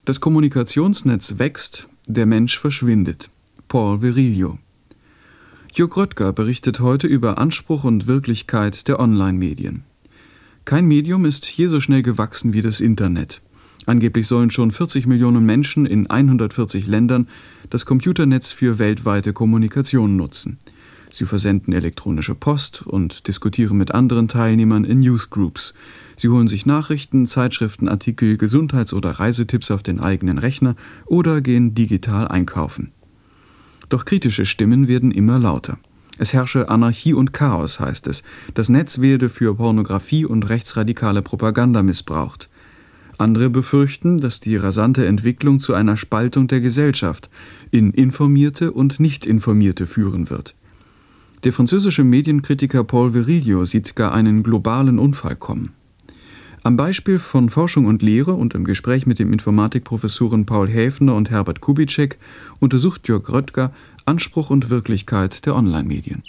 Das Kommunikationsnetz wächst, der Mensch verschwindet. Paul Virilio. Jörg Röttger berichtet heute über Anspruch und Wirklichkeit der Online-Medien. Kein Medium ist je so schnell gewachsen wie das Internet. Angeblich sollen schon 40 Millionen Menschen in 140 Ländern das Computernetz für weltweite Kommunikation nutzen. Sie versenden elektronische Post und diskutieren mit anderen Teilnehmern in Newsgroups. Sie holen sich Nachrichten, Zeitschriftenartikel, Gesundheits- oder Reisetipps auf den eigenen Rechner oder gehen digital einkaufen. Doch kritische Stimmen werden immer lauter. Es herrsche Anarchie und Chaos, heißt es. Das Netz werde für Pornografie und rechtsradikale Propaganda missbraucht. Andere befürchten, dass die rasante Entwicklung zu einer Spaltung der Gesellschaft in Informierte und Nicht-Informierte führen wird. Der französische Medienkritiker Paul Virilio sieht gar einen globalen Unfall kommen. Am Beispiel von Forschung und Lehre und im Gespräch mit dem Informatikprofessoren Paul Häfner und Herbert Kubitschek untersucht Jörg Röttger Anspruch und Wirklichkeit der Online-Medien.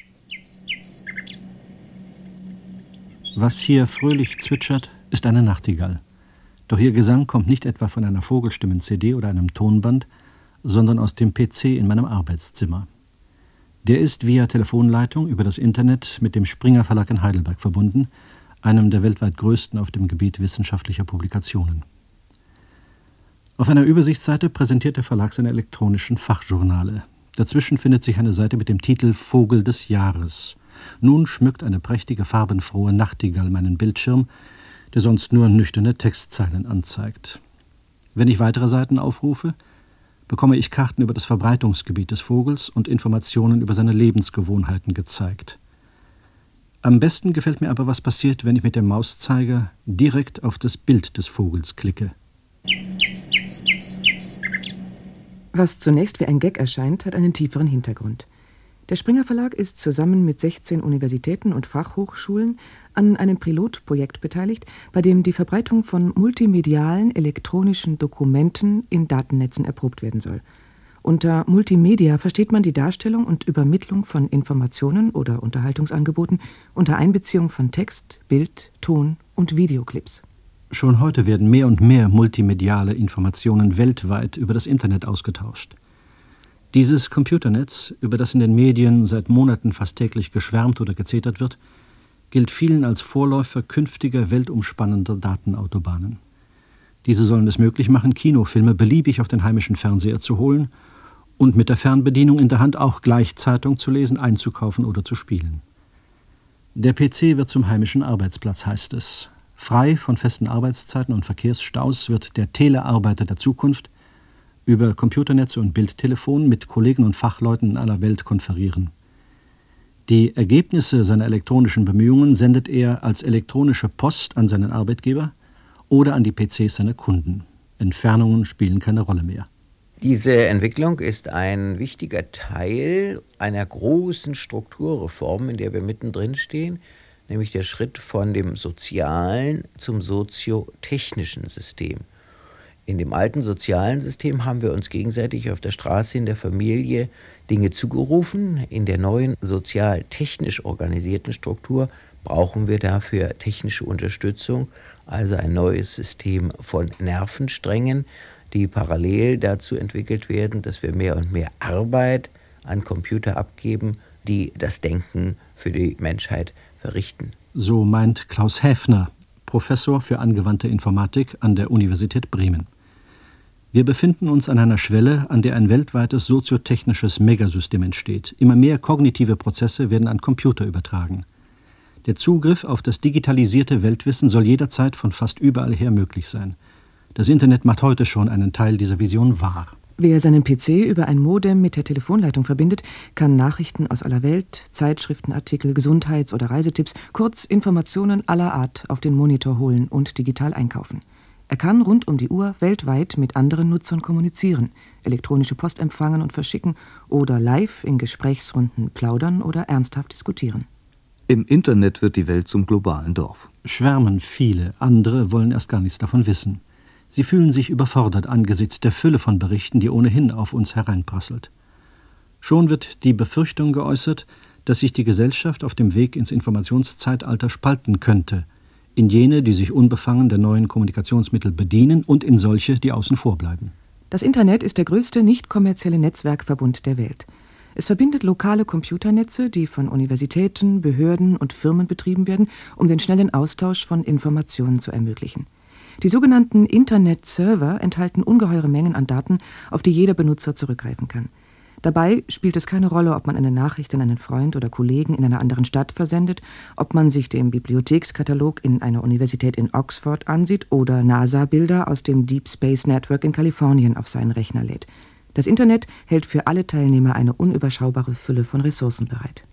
Was hier fröhlich zwitschert, ist eine Nachtigall. Doch ihr Gesang kommt nicht etwa von einer Vogelstimmen-CD oder einem Tonband, sondern aus dem PC in meinem Arbeitszimmer. Der ist via Telefonleitung über das Internet mit dem Springer Verlag in Heidelberg verbunden, einem der weltweit größten auf dem Gebiet wissenschaftlicher Publikationen. Auf einer Übersichtsseite präsentiert der Verlag seine elektronischen Fachjournale. Dazwischen findet sich eine Seite mit dem Titel Vogel des Jahres. Nun schmückt eine prächtige, farbenfrohe Nachtigall meinen Bildschirm, der sonst nur nüchterne Textzeilen anzeigt. Wenn ich weitere Seiten aufrufe, bekomme ich Karten über das Verbreitungsgebiet des Vogels und Informationen über seine Lebensgewohnheiten gezeigt. Am besten gefällt mir aber, was passiert, wenn ich mit dem Mauszeiger direkt auf das Bild des Vogels klicke. Was zunächst wie ein Gag erscheint, hat einen tieferen Hintergrund. Der Springer Verlag ist zusammen mit 16 Universitäten und Fachhochschulen an einem Pilotprojekt beteiligt, bei dem die Verbreitung von multimedialen elektronischen Dokumenten in Datennetzen erprobt werden soll. Unter Multimedia versteht man die Darstellung und Übermittlung von Informationen oder Unterhaltungsangeboten unter Einbeziehung von Text, Bild, Ton und Videoclips. Schon heute werden mehr und mehr multimediale Informationen weltweit über das Internet ausgetauscht. Dieses Computernetz, über das in den Medien seit Monaten fast täglich geschwärmt oder gezetert wird, gilt vielen als Vorläufer künftiger weltumspannender Datenautobahnen. Diese sollen es möglich machen, Kinofilme beliebig auf den heimischen Fernseher zu holen und mit der Fernbedienung in der Hand auch gleich Zeitung zu lesen, einzukaufen oder zu spielen. Der PC wird zum heimischen Arbeitsplatz, heißt es. Frei von festen Arbeitszeiten und Verkehrsstaus wird der Telearbeiter der Zukunft über Computernetze und Bildtelefon mit Kollegen und Fachleuten in aller Welt konferieren. Die Ergebnisse seiner elektronischen Bemühungen sendet er als elektronische Post an seinen Arbeitgeber oder an die PCs seiner Kunden. Entfernungen spielen keine Rolle mehr. Diese Entwicklung ist ein wichtiger Teil einer großen Strukturreform, in der wir mittendrin stehen, nämlich der Schritt von dem sozialen zum soziotechnischen System. In dem alten sozialen System haben wir uns gegenseitig auf der Straße in der Familie Dinge zugerufen. In der neuen sozial-technisch organisierten Struktur brauchen wir dafür technische Unterstützung, also ein neues System von Nervensträngen, die parallel dazu entwickelt werden, dass wir mehr und mehr Arbeit an Computer abgeben, die das Denken für die Menschheit verrichten. So meint Klaus Häfner, Professor für angewandte Informatik an der Universität Bremen. Wir befinden uns an einer Schwelle, an der ein weltweites soziotechnisches Megasystem entsteht. Immer mehr kognitive Prozesse werden an Computer übertragen. Der Zugriff auf das digitalisierte Weltwissen soll jederzeit von fast überall her möglich sein. Das Internet macht heute schon einen Teil dieser Vision wahr. Wer seinen PC über ein Modem mit der Telefonleitung verbindet, kann Nachrichten aus aller Welt, Zeitschriftenartikel, Gesundheits- oder Reisetipps, kurz Informationen aller Art auf den Monitor holen und digital einkaufen. Er kann rund um die Uhr weltweit mit anderen Nutzern kommunizieren, elektronische Post empfangen und verschicken oder live in Gesprächsrunden plaudern oder ernsthaft diskutieren. Im Internet wird die Welt zum globalen Dorf. Schwärmen viele, andere wollen erst gar nichts davon wissen. Sie fühlen sich überfordert angesichts der Fülle von Berichten, die ohnehin auf uns hereinprasselt. Schon wird die Befürchtung geäußert, dass sich die Gesellschaft auf dem Weg ins Informationszeitalter spalten könnte, in jene, die sich unbefangen der neuen Kommunikationsmittel bedienen, und in solche, die außen vor bleiben. Das Internet ist der größte nicht kommerzielle Netzwerkverbund der Welt. Es verbindet lokale Computernetze, die von Universitäten, Behörden und Firmen betrieben werden, um den schnellen Austausch von Informationen zu ermöglichen. Die sogenannten Internet-Server enthalten ungeheure Mengen an Daten, auf die jeder Benutzer zurückgreifen kann. Dabei spielt es keine Rolle, ob man eine Nachricht an einen Freund oder Kollegen in einer anderen Stadt versendet, ob man sich den Bibliothekskatalog in einer Universität in Oxford ansieht oder NASA-Bilder aus dem Deep Space Network in Kalifornien auf seinen Rechner lädt. Das Internet hält für alle Teilnehmer eine unüberschaubare Fülle von Ressourcen bereit.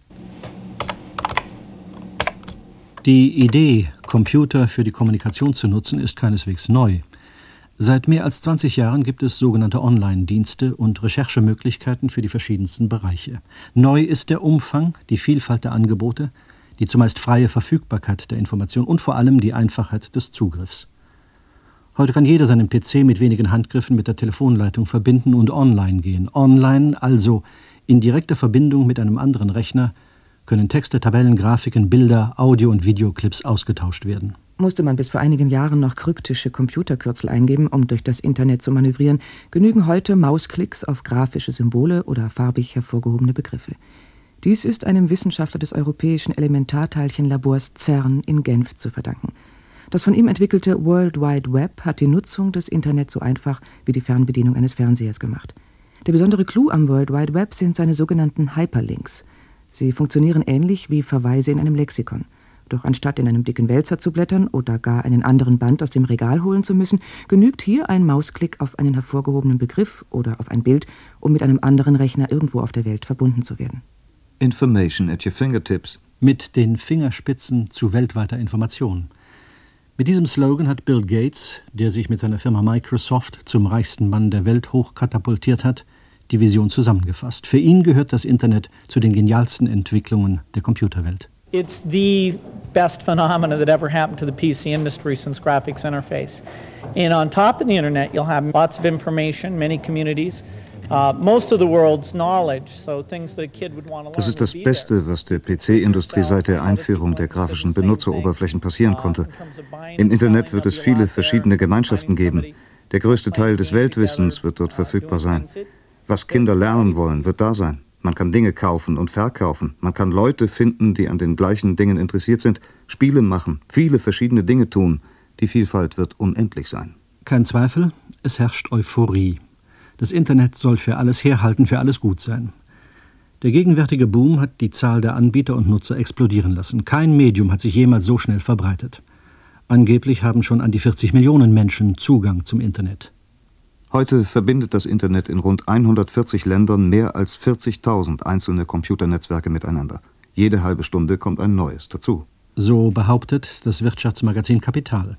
Die Idee, Computer für die Kommunikation zu nutzen, ist keineswegs neu. Seit mehr als 20 Jahren gibt es sogenannte Online-Dienste und Recherchemöglichkeiten für die verschiedensten Bereiche. Neu ist der Umfang, die Vielfalt der Angebote, die zumeist freie Verfügbarkeit der Information und vor allem die Einfachheit des Zugriffs. Heute kann jeder seinen PC mit wenigen Handgriffen mit der Telefonleitung verbinden und online gehen. Online, also in direkter Verbindung mit einem anderen Rechner, können Texte, Tabellen, Grafiken, Bilder, Audio- und Videoclips ausgetauscht werden. Musste man bis vor einigen Jahren noch kryptische Computerkürzel eingeben, um durch das Internet zu manövrieren, genügen heute Mausklicks auf grafische Symbole oder farbig hervorgehobene Begriffe. Dies ist einem Wissenschaftler des europäischen Elementarteilchenlabors CERN in Genf zu verdanken. Das von ihm entwickelte World Wide Web hat die Nutzung des Internets so einfach wie die Fernbedienung eines Fernsehers gemacht. Der besondere Clou am World Wide Web sind seine sogenannten Hyperlinks. Sie funktionieren ähnlich wie Verweise in einem Lexikon. Doch anstatt in einem dicken Wälzer zu blättern oder gar einen anderen Band aus dem Regal holen zu müssen, genügt hier ein Mausklick auf einen hervorgehobenen Begriff oder auf ein Bild, um mit einem anderen Rechner irgendwo auf der Welt verbunden zu werden. Information at your fingertips. Mit den Fingerspitzen zu weltweiter Information. Mit diesem Slogan hat Bill Gates, der sich mit seiner Firma Microsoft zum reichsten Mann der Welt hochkatapultiert hat, die Vision zusammengefasst. Für ihn gehört das Internet zu den genialsten Entwicklungen der Computerwelt. It's the best phenomenon that ever happened to the PC industry since graphics interface. And on top of the internet, you'll have lots of information, many communities, most of the world's knowledge, so things that a kid would want to learn. Das ist das Beste, was der PC-Industrie seit der Einführung der grafischen Benutzeroberflächen passieren konnte. Im Internet wird es viele verschiedene Gemeinschaften geben. Der größte Teil des Weltwissens wird dort verfügbar sein. Was Kinder lernen wollen, wird da sein. Man kann Dinge kaufen und verkaufen. Man kann Leute finden, die an den gleichen Dingen interessiert sind, Spiele machen, viele verschiedene Dinge tun. Die Vielfalt wird unendlich sein. Kein Zweifel, es herrscht Euphorie. Das Internet soll für alles herhalten, für alles gut sein. Der gegenwärtige Boom hat die Zahl der Anbieter und Nutzer explodieren lassen. Kein Medium hat sich jemals so schnell verbreitet. Angeblich haben schon an die 40 Millionen Menschen Zugang zum Internet. Heute verbindet das Internet in rund 140 Ländern mehr als 40.000 einzelne Computernetzwerke miteinander. Jede halbe Stunde kommt ein neues dazu. So behauptet das Wirtschaftsmagazin Kapital.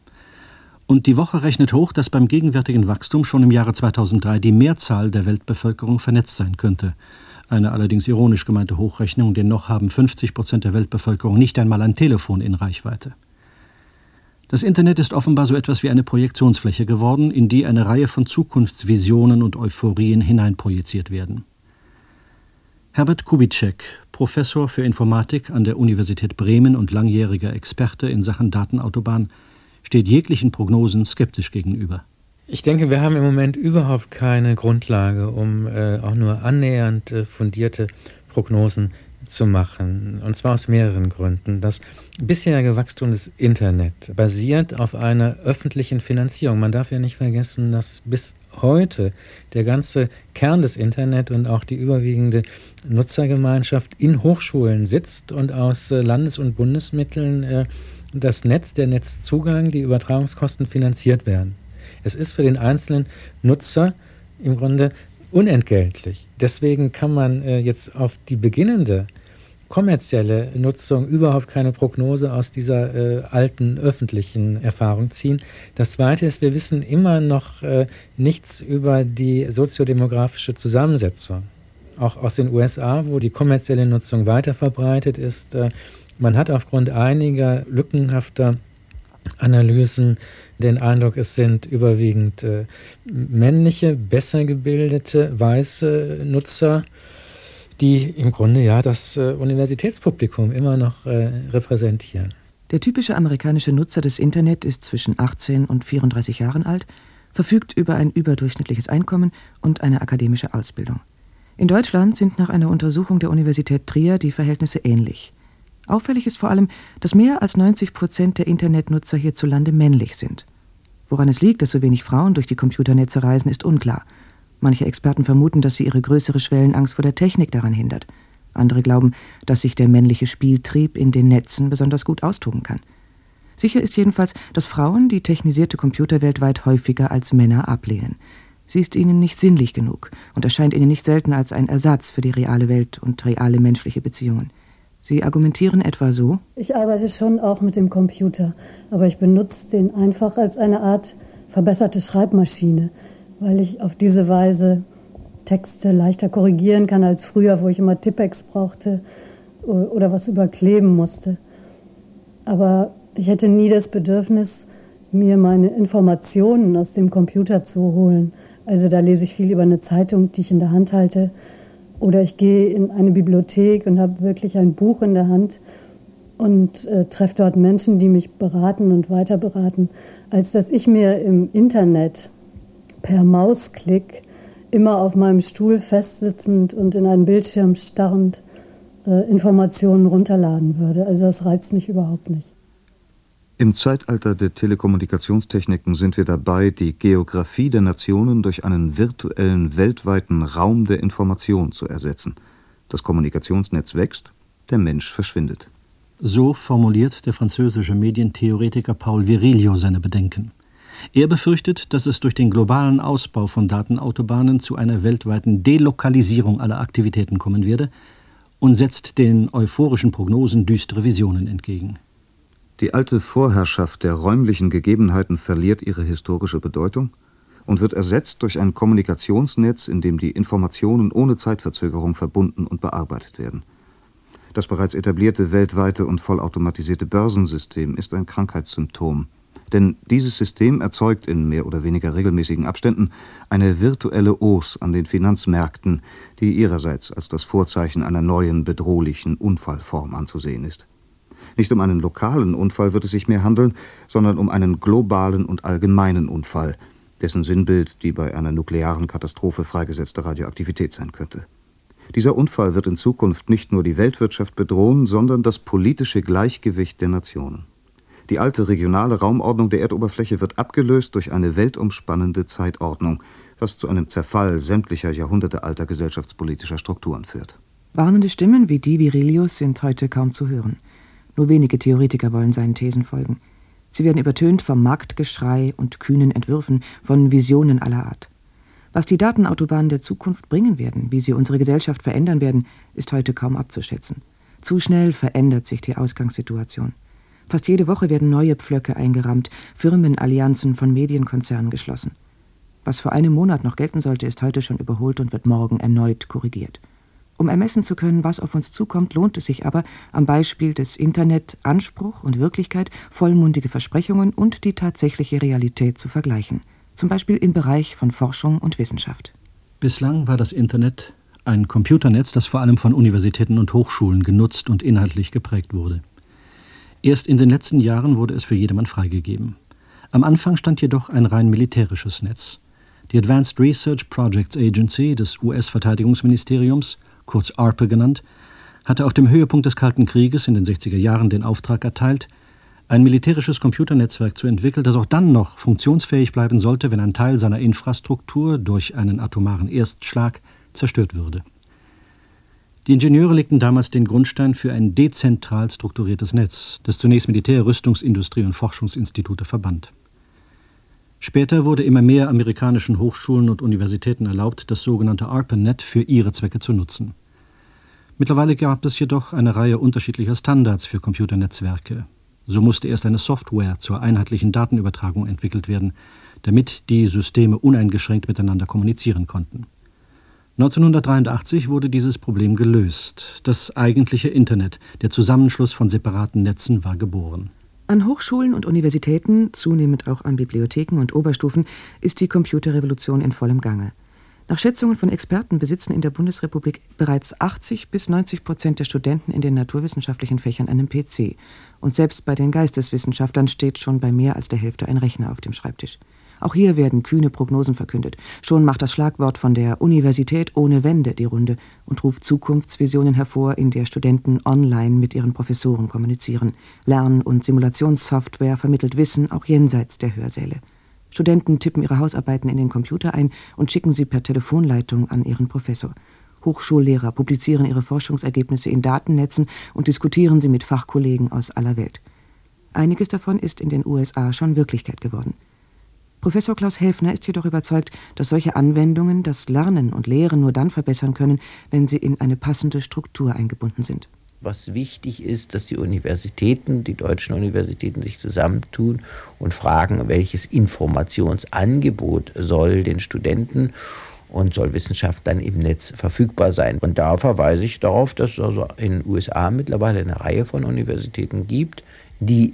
Und die Woche rechnet hoch, dass beim gegenwärtigen Wachstum schon im Jahre 2003 die Mehrzahl der Weltbevölkerung vernetzt sein könnte. Eine allerdings ironisch gemeinte Hochrechnung, denn noch haben 50% der Weltbevölkerung nicht einmal ein Telefon in Reichweite. Das Internet ist offenbar so etwas wie eine Projektionsfläche geworden, in die eine Reihe von Zukunftsvisionen und Euphorien hineinprojiziert werden. Herbert Kubitschek, Professor für Informatik an der Universität Bremen und langjähriger Experte in Sachen Datenautobahn, steht jeglichen Prognosen skeptisch gegenüber. Ich denke, wir haben im Moment überhaupt keine Grundlage, um auch nur annähernd fundierte Prognosen zu machen. Und zwar aus mehreren Gründen. Das bisherige Wachstum des Internet basiert auf einer öffentlichen Finanzierung. Man darf ja nicht vergessen, dass bis heute der ganze Kern des Internet und auch die überwiegende Nutzergemeinschaft in Hochschulen sitzt und aus Landes- und Bundesmitteln das Netz, der Netzzugang, die Übertragungskosten finanziert werden. Es ist für den einzelnen Nutzer im Grunde unentgeltlich. Deswegen kann man jetzt auf die beginnende kommerzielle Nutzung überhaupt keine Prognose aus dieser alten öffentlichen Erfahrung ziehen. Das Zweite ist, wir wissen immer noch nichts über die soziodemografische Zusammensetzung. Auch aus den USA, wo die kommerzielle Nutzung weiter verbreitet ist. Man hat aufgrund einiger lückenhafter Analysen den Eindruck, es sind überwiegend männliche, besser gebildete, weiße Nutzer, die im Grunde ja das Universitätspublikum immer noch repräsentieren. Der typische amerikanische Nutzer des Internet ist zwischen 18 und 34 Jahren alt, verfügt über ein überdurchschnittliches Einkommen und eine akademische Ausbildung. In Deutschland sind nach einer Untersuchung der Universität Trier die Verhältnisse ähnlich. Auffällig ist vor allem, dass mehr als 90% der Internetnutzer hierzulande männlich sind. Woran es liegt, dass so wenig Frauen durch die Computernetze reisen, ist unklar. Manche Experten vermuten, dass sie ihre größere Schwellenangst vor der Technik daran hindert. Andere glauben, dass sich der männliche Spieltrieb in den Netzen besonders gut austoben kann. Sicher ist jedenfalls, dass Frauen die technisierte Computerwelt weit häufiger als Männer ablehnen. Sie ist ihnen nicht sinnlich genug und erscheint ihnen nicht selten als ein Ersatz für die reale Welt und reale menschliche Beziehungen. Sie argumentieren etwa so: Ich arbeite schon auch mit dem Computer, aber ich benutze den einfach als eine Art verbesserte Schreibmaschine, weil ich auf diese Weise Texte leichter korrigieren kann als früher, wo ich immer Tippex brauchte oder was überkleben musste. Aber ich hätte nie das Bedürfnis, mir meine Informationen aus dem Computer zu holen. Also da lese ich viel über eine Zeitung, die ich in der Hand halte. Oder ich gehe in eine Bibliothek und habe wirklich ein Buch in der Hand und treffe dort Menschen, die mich beraten und weiter beraten, als dass ich mir im Internet per Mausklick immer auf meinem Stuhl festsitzend und in einen Bildschirm starrend Informationen runterladen würde. Also das reizt mich überhaupt nicht. Im Zeitalter der Telekommunikationstechniken sind wir dabei, die Geografie der Nationen durch einen virtuellen, weltweiten Raum der Information zu ersetzen. Das Kommunikationsnetz wächst, der Mensch verschwindet. So formuliert der französische Medientheoretiker Paul Virilio seine Bedenken. Er befürchtet, dass es durch den globalen Ausbau von Datenautobahnen zu einer weltweiten Delokalisierung aller Aktivitäten kommen werde und setzt den euphorischen Prognosen düstere Visionen entgegen. Die alte Vorherrschaft der räumlichen Gegebenheiten verliert ihre historische Bedeutung und wird ersetzt durch ein Kommunikationsnetz, in dem die Informationen ohne Zeitverzögerung verbunden und bearbeitet werden. Das bereits etablierte weltweite und vollautomatisierte Börsensystem ist ein Krankheitssymptom. Denn dieses System erzeugt in mehr oder weniger regelmäßigen Abständen eine virtuelle Os an den Finanzmärkten, die ihrerseits als das Vorzeichen einer neuen, bedrohlichen Unfallform anzusehen ist. Nicht um einen lokalen Unfall wird es sich mehr handeln, sondern um einen globalen und allgemeinen Unfall, dessen Sinnbild die bei einer nuklearen Katastrophe freigesetzte Radioaktivität sein könnte. Dieser Unfall wird in Zukunft nicht nur die Weltwirtschaft bedrohen, sondern das politische Gleichgewicht der Nationen. Die alte regionale Raumordnung der Erdoberfläche wird abgelöst durch eine weltumspannende Zeitordnung, was zu einem Zerfall sämtlicher jahrhundertealter gesellschaftspolitischer Strukturen führt. Warnende Stimmen wie die Virilius sind heute kaum zu hören. Nur wenige Theoretiker wollen seinen Thesen folgen. Sie werden übertönt vom Marktgeschrei und kühnen Entwürfen, von Visionen aller Art. Was die Datenautobahnen der Zukunft bringen werden, wie sie unsere Gesellschaft verändern werden, ist heute kaum abzuschätzen. Zu schnell verändert sich die Ausgangssituation. Fast jede Woche werden neue Pflöcke eingerammt, Firmenallianzen von Medienkonzernen geschlossen. Was vor einem Monat noch gelten sollte, ist heute schon überholt und wird morgen erneut korrigiert. Um ermessen zu können, was auf uns zukommt, lohnt es sich aber, am Beispiel des Internet Anspruch und Wirklichkeit, vollmundige Versprechungen und die tatsächliche Realität zu vergleichen. Zum Beispiel im Bereich von Forschung und Wissenschaft. Bislang war das Internet ein Computernetz, das vor allem von Universitäten und Hochschulen genutzt und inhaltlich geprägt wurde. Erst in den letzten Jahren wurde es für jedermann freigegeben. Am Anfang stand jedoch ein rein militärisches Netz. Die Advanced Research Projects Agency des US-Verteidigungsministeriums, kurz ARPA genannt, hatte auf dem Höhepunkt des Kalten Krieges in den 60er Jahren den Auftrag erteilt, ein militärisches Computernetzwerk zu entwickeln, das auch dann noch funktionsfähig bleiben sollte, wenn ein Teil seiner Infrastruktur durch einen atomaren Erstschlag zerstört würde. Die Ingenieure legten damals den Grundstein für ein dezentral strukturiertes Netz, das zunächst Militär-, Rüstungsindustrie und Forschungsinstitute verband. Später wurde immer mehr amerikanischen Hochschulen und Universitäten erlaubt, das sogenannte ARPANET für ihre Zwecke zu nutzen. Mittlerweile gab es jedoch eine Reihe unterschiedlicher Standards für Computernetzwerke. So musste erst eine Software zur einheitlichen Datenübertragung entwickelt werden, damit die Systeme uneingeschränkt miteinander kommunizieren konnten. 1983 wurde dieses Problem gelöst. Das eigentliche Internet, der Zusammenschluss von separaten Netzen, war geboren. An Hochschulen und Universitäten, zunehmend auch an Bibliotheken und Oberstufen, ist die Computerrevolution in vollem Gange. Nach Schätzungen von Experten besitzen in der Bundesrepublik bereits 80-90% der Studenten in den naturwissenschaftlichen Fächern einen PC. Und selbst bei den Geisteswissenschaftlern steht schon bei mehr als der Hälfte ein Rechner auf dem Schreibtisch. Auch hier werden kühne Prognosen verkündet. Schon macht das Schlagwort von der Universität ohne Wände die Runde und ruft Zukunftsvisionen hervor, in der Studenten online mit ihren Professoren kommunizieren. Lern- und Simulationssoftware vermittelt Wissen auch jenseits der Hörsäle. Studenten tippen ihre Hausarbeiten in den Computer ein und schicken sie per Telefonleitung an ihren Professor. Hochschullehrer publizieren ihre Forschungsergebnisse in Datennetzen und diskutieren sie mit Fachkollegen aus aller Welt. Einiges davon ist in den USA schon Wirklichkeit geworden. Professor Klaus Helfner ist jedoch überzeugt, dass solche Anwendungen das Lernen und Lehren nur dann verbessern können, wenn sie in eine passende Struktur eingebunden sind. Was wichtig ist, dass die Universitäten, die deutschen Universitäten sich zusammentun und fragen, welches Informationsangebot soll den Studenten und soll Wissenschaft dann im Netz verfügbar sein. Und da verweise ich darauf, dass es also in den USA mittlerweile eine Reihe von Universitäten gibt, die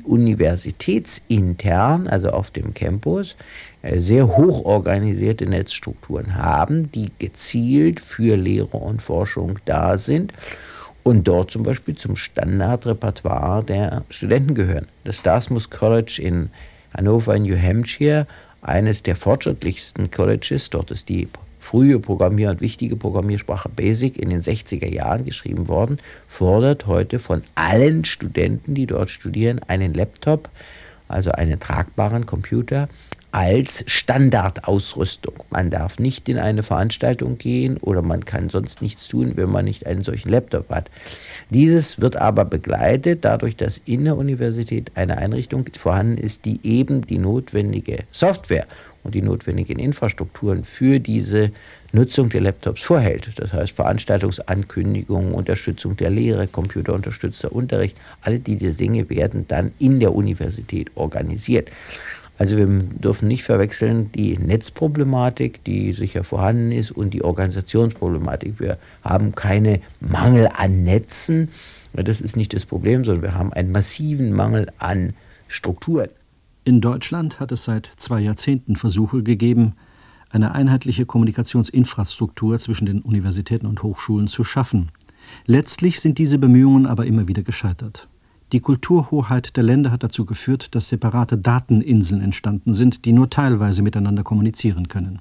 universitätsintern, also auf dem Campus, sehr hoch organisierte Netzstrukturen haben, die gezielt für Lehre und Forschung da sind und dort zum Beispiel zum Standardrepertoire der Studenten gehören. Das Dartmouth College in Hannover, New Hampshire, eines der fortschrittlichsten Colleges, dort ist die frühe und wichtige Programmiersprache BASIC in den 60er Jahren geschrieben worden, fordert heute von allen Studenten, die dort studieren, einen Laptop, also einen tragbaren Computer, als Standardausrüstung. Man darf nicht in eine Veranstaltung gehen oder man kann sonst nichts tun, wenn man nicht einen solchen Laptop hat. Dieses wird aber begleitet dadurch, dass in der Universität eine Einrichtung vorhanden ist, die eben die notwendige Software und die notwendigen Infrastrukturen für diese Nutzung der Laptops vorhält. Das heißt Veranstaltungsankündigungen, Unterstützung der Lehre, computerunterstützter Unterricht, alle diese Dinge werden dann in der Universität organisiert. Also wir dürfen nicht verwechseln die Netzproblematik, die sicher vorhanden ist, und die Organisationsproblematik. Wir haben keine Mangel an Netzen, das ist nicht das Problem, sondern wir haben einen massiven Mangel an Strukturen. In Deutschland hat es seit 2 Jahrzehnten Versuche gegeben, eine einheitliche Kommunikationsinfrastruktur zwischen den Universitäten und Hochschulen zu schaffen. Letztlich sind diese Bemühungen aber immer wieder gescheitert. Die Kulturhoheit der Länder hat dazu geführt, dass separate Dateninseln entstanden sind, die nur teilweise miteinander kommunizieren können.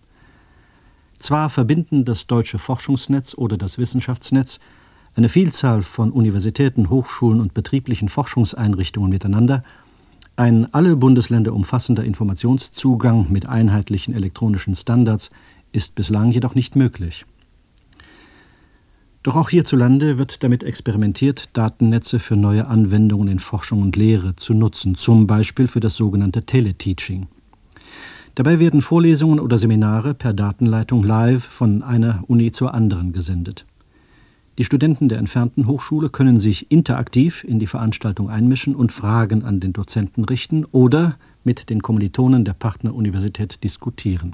Zwar verbinden das deutsche Forschungsnetz oder das Wissenschaftsnetz eine Vielzahl von Universitäten, Hochschulen und betrieblichen Forschungseinrichtungen miteinander, ein alle Bundesländer umfassender Informationszugang mit einheitlichen elektronischen Standards ist bislang jedoch nicht möglich. Doch auch hierzulande wird damit experimentiert, Datennetze für neue Anwendungen in Forschung und Lehre zu nutzen, zum Beispiel für das sogenannte Teleteaching. Dabei werden Vorlesungen oder Seminare per Datenleitung live von einer Uni zur anderen gesendet. Die Studenten der entfernten Hochschule können sich interaktiv in die Veranstaltung einmischen und Fragen an den Dozenten richten oder mit den Kommilitonen der Partneruniversität diskutieren.